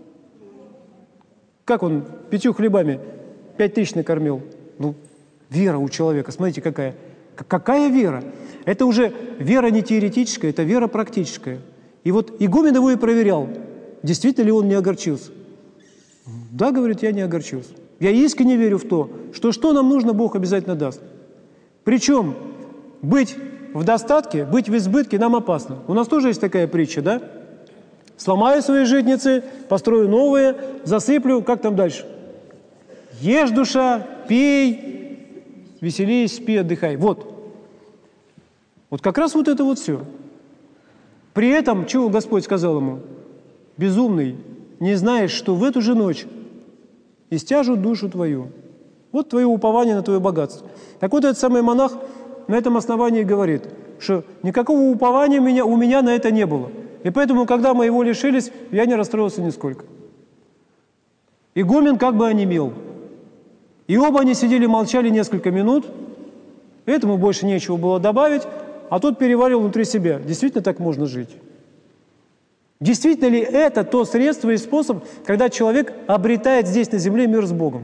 Как он пятью хлебами пять тысяч накормил? Ну, вера у человека, смотрите, какая. Какая вера? Это уже вера не теоретическая, это вера практическая. И вот игумен его и проверял, действительно ли он не огорчился. Да, говорит, я не огорчился. Я искренне верю в то, что что нам нужно, Бог обязательно даст. Причем быть в достатке, быть в избытке нам опасно. У нас тоже есть такая притча, да? Сломаю свои житницы, построю новые, засыплю, как там дальше? Ешь, душа, пей, веселись, спи, отдыхай. Вот. Вот как раз вот это вот все. При этом, чего Господь сказал ему? Безумный, не знаешь, что в эту же ночь истяжут душу твою. Вот твое упование на твое богатство. Так вот, этот самый монах на этом основании говорит, что никакого упования у меня, у меня на это не было. И поэтому, когда мы его лишились, я не расстроился нисколько. Игумен как бы онемел. И оба они сидели, молчали несколько минут. Этому больше нечего было добавить, а тот переварил внутри себя. Действительно так можно жить? Действительно ли это то средство и способ, когда человек обретает здесь на земле мир с Богом?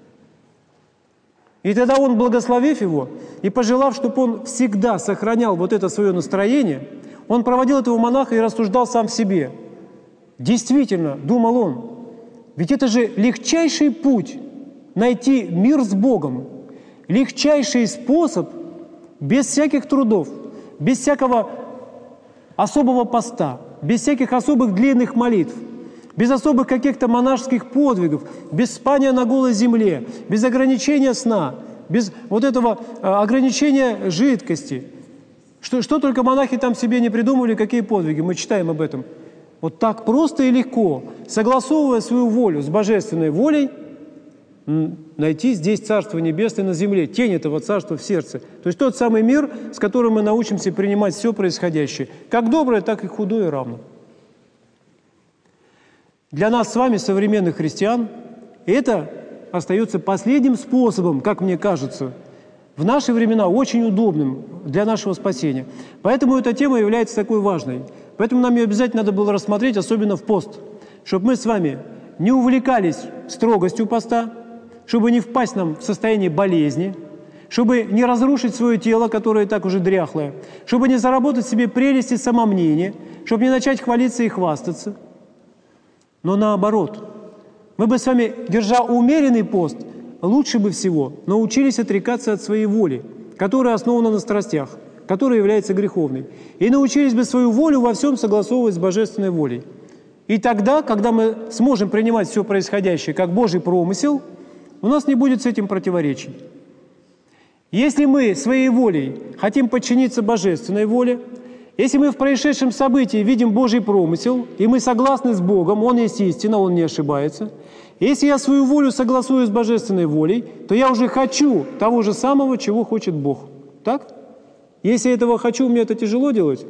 И тогда он, благословив его и пожелав, чтобы он всегда сохранял вот это свое настроение, он проводил этого монаха и рассуждал сам в себе. Действительно, думал он, ведь это же легчайший путь найти мир с Богом, легчайший способ без всяких трудов, без всякого особого поста, без всяких особых длинных молитв, без особых каких-то монашеских подвигов, без спания на голой земле, без ограничения сна, без вот этого а, ограничения жидкости. Что, что только монахи там себе не придумывали, какие подвиги, мы читаем об этом. Вот так просто и легко, согласовывая свою волю с божественной волей, найти здесь Царство Небесное на земле, тень этого Царства в сердце. То есть тот самый мир, с которым мы научимся принимать все происходящее, как доброе, так и худое равно. Для нас с вами, современных христиан, это остается последним способом, как мне кажется, в наши времена очень удобным для нашего спасения. Поэтому эта тема является такой важной. Поэтому нам ее обязательно надо было рассмотреть, особенно в пост, чтобы мы с вами не увлекались строгостью поста, чтобы не впасть нам в состояние болезни, чтобы не разрушить свое тело, которое и так уже дряхлое, чтобы не заработать себе прелести самомнения, чтобы не начать хвалиться и хвастаться. Но наоборот, мы бы с вами, держа умеренный пост, лучше бы всего научились отрекаться от своей воли, которая основана на страстях, которая является греховной, и научились бы свою волю во всем согласовывать с божественной волей. И тогда, когда мы сможем принимать все происходящее как Божий промысел, у нас не будет с этим противоречий. Если мы своей волей хотим подчиниться божественной воле, если мы в происшедшем событии видим Божий промысел, и мы согласны с Богом, Он есть истина, Он не ошибается, если я свою волю согласую с божественной волей, то я уже хочу того же самого, чего хочет Бог. Так? Если я этого хочу, мне это тяжело делать?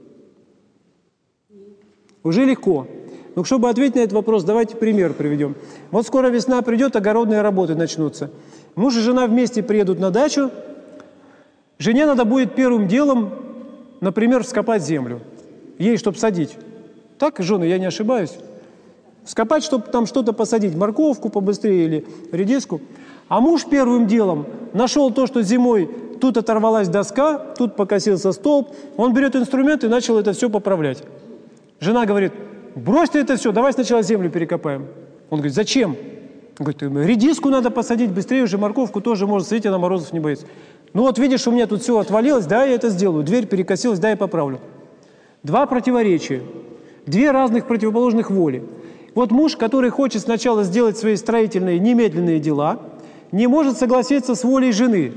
Уже легко. Но чтобы ответить на этот вопрос, давайте пример приведем. Вот скоро весна придет, огородные работы начнутся. Муж и жена вместе приедут на дачу. Жене надо будет первым делом, например, вскопать землю. Ей, чтобы садить. Так, жены, я не ошибаюсь? Вскопать, чтобы там что-то посадить, морковку побыстрее или редиску. А муж первым делом нашел то, что зимой тут оторвалась доска, тут покосился столб. Он берет инструмент и начал это все поправлять. Жена говорит: брось ты это все, давай сначала землю перекопаем. Он говорит: зачем? Он говорит: редиску надо посадить, быстрее уже морковку тоже можно садить, она морозов не боится. Ну вот видишь, у меня тут все отвалилось, да, я это сделаю. Дверь перекосилась, да, я поправлю. Два противоречия, две разных противоположных воли. Вот муж, который хочет сначала сделать свои строительные немедленные дела, не может согласиться с волей жены.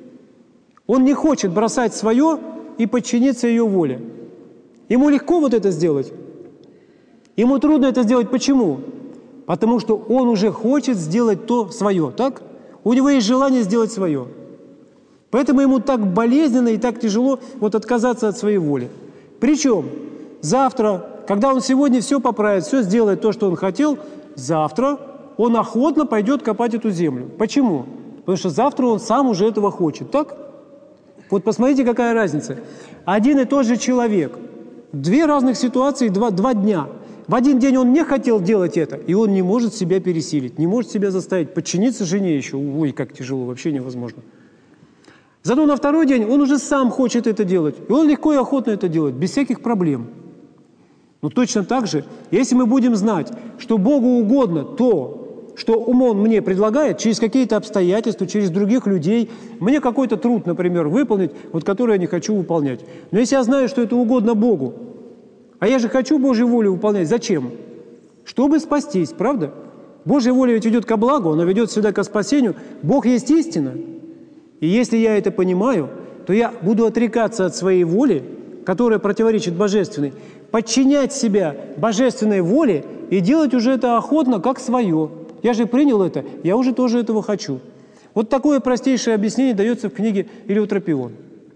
Он не хочет бросать свое и подчиниться ее воле. Ему легко вот это сделать. Ему трудно это сделать. Почему? Потому что он уже хочет сделать то свое, так? У него есть желание сделать свое. Поэтому ему так болезненно и так тяжело вот отказаться от своей воли. Причем завтра, когда он сегодня все поправит, все сделает то, что он хотел, завтра он охотно пойдет копать эту землю. Почему? Потому что завтра он сам уже этого хочет, так? Вот посмотрите, какая разница. Один и тот же человек, две разных ситуации, два, два дня. В один день он не хотел делать это, и он не может себя пересилить, не может себя заставить подчиниться жене еще. Ой, как тяжело, вообще невозможно. Зато на второй день он уже сам хочет это делать, и он легко и охотно это делает, без всяких проблем. Но точно так же, если мы будем знать, что Богу угодно то, что Он мне предлагает, через какие-то обстоятельства, через других людей, мне какой-то труд, например, выполнить, вот который я не хочу выполнять. Но если я знаю, что это угодно Богу, а я же хочу Божью волю выполнять, зачем? Чтобы спастись, правда? Божья воля ведь ведет ко благу, она ведет всегда ко спасению. Бог есть истина. И если я это понимаю, то я буду отрекаться от своей воли, которая противоречит божественной, подчинять себя божественной воле и делать уже это охотно, как свое. Я же принял это, я уже тоже этого хочу. Вот такое простейшее объяснение дается в книге Илиотропион.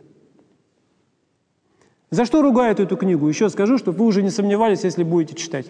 За что ругают эту книгу? Еще скажу, чтобы вы уже не сомневались, если будете читать.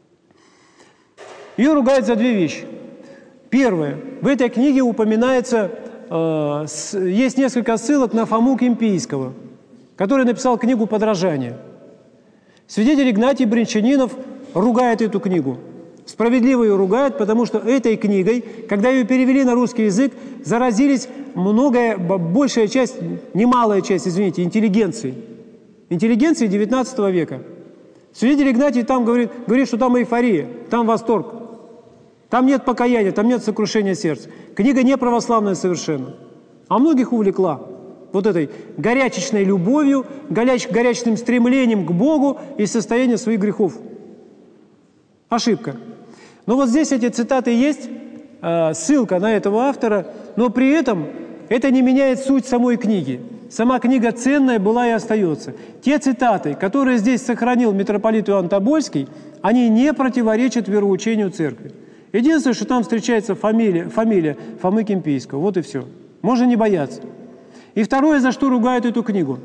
Ее ругают за две вещи. Первое. В этой книге упоминается, э, с, есть несколько ссылок на Фому Кимпийского, который написал книгу «Подражание». Свидетель Игнатий Бринчанинов ругает эту книгу. Справедливо ее ругает, потому что этой книгой, когда ее перевели на русский язык, заразились многое, большая часть, немалая часть, извините, интеллигенции. Интеллигенции девятнадцатого века. Свидетель Игнатий там говорит, говорит, что там эйфория, там восторг. Там нет покаяния, там нет сокрушения сердца. Книга не православная совершенно. А многих увлекла вот этой горячечной любовью, горяч, горячечным стремлением к Богу и состоянием своих грехов. Ошибка. Но вот здесь эти цитаты есть, э, ссылка на этого автора, но при этом это не меняет суть самой книги. Сама книга ценная была и остается. Те цитаты, которые здесь сохранил митрополит Иоанн Тобольский, они не противоречат вероучению церкви. Единственное, что там встречается фамилия, фамилия Фомы Кимпийского. Вот и все. Можно не бояться. И второе, за что ругают эту книгу.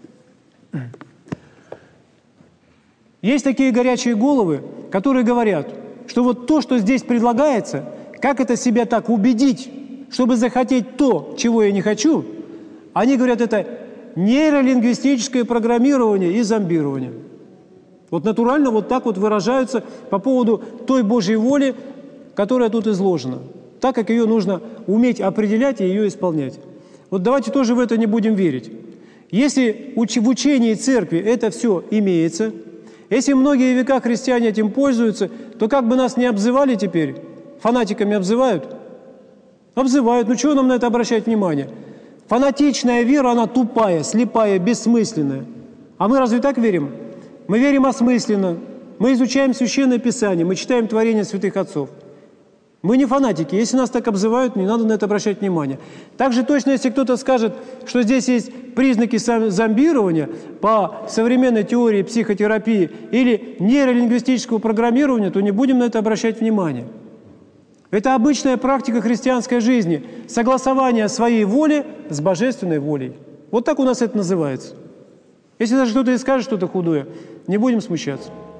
Есть такие горячие головы, которые говорят, что вот то, что здесь предлагается, как это себя так убедить, чтобы захотеть то, чего я не хочу, Они говорят, это нейролингвистическое программирование и зомбирование. Вот натурально вот так вот выражаются по поводу той Божьей воли, которая тут изложена, так как ее нужно уметь определять и ее исполнять. Вот давайте тоже в это не будем верить. Если в учении церкви это все имеется, если многие века христиане этим пользуются, то как бы нас ни обзывали теперь, фанатиками обзывают? Обзывают. Ну чего нам на это обращать внимание? Фанатичная вера, она тупая, слепая, бессмысленная. А мы разве так верим? Мы верим осмысленно. Мы изучаем Священное Писание, мы читаем творения святых отцов. Мы не фанатики. Если нас так обзывают, не надо на это обращать внимание. Также точно, если кто-то скажет, что здесь есть признаки зомбирования по современной теории психотерапии или нейролингвистического программирования, то не будем на это обращать внимание. Это обычная практика христианской жизни – согласование своей воли с божественной волей. Вот так у нас это называется. Если даже кто-то и скажет что-то худое, не будем смущаться.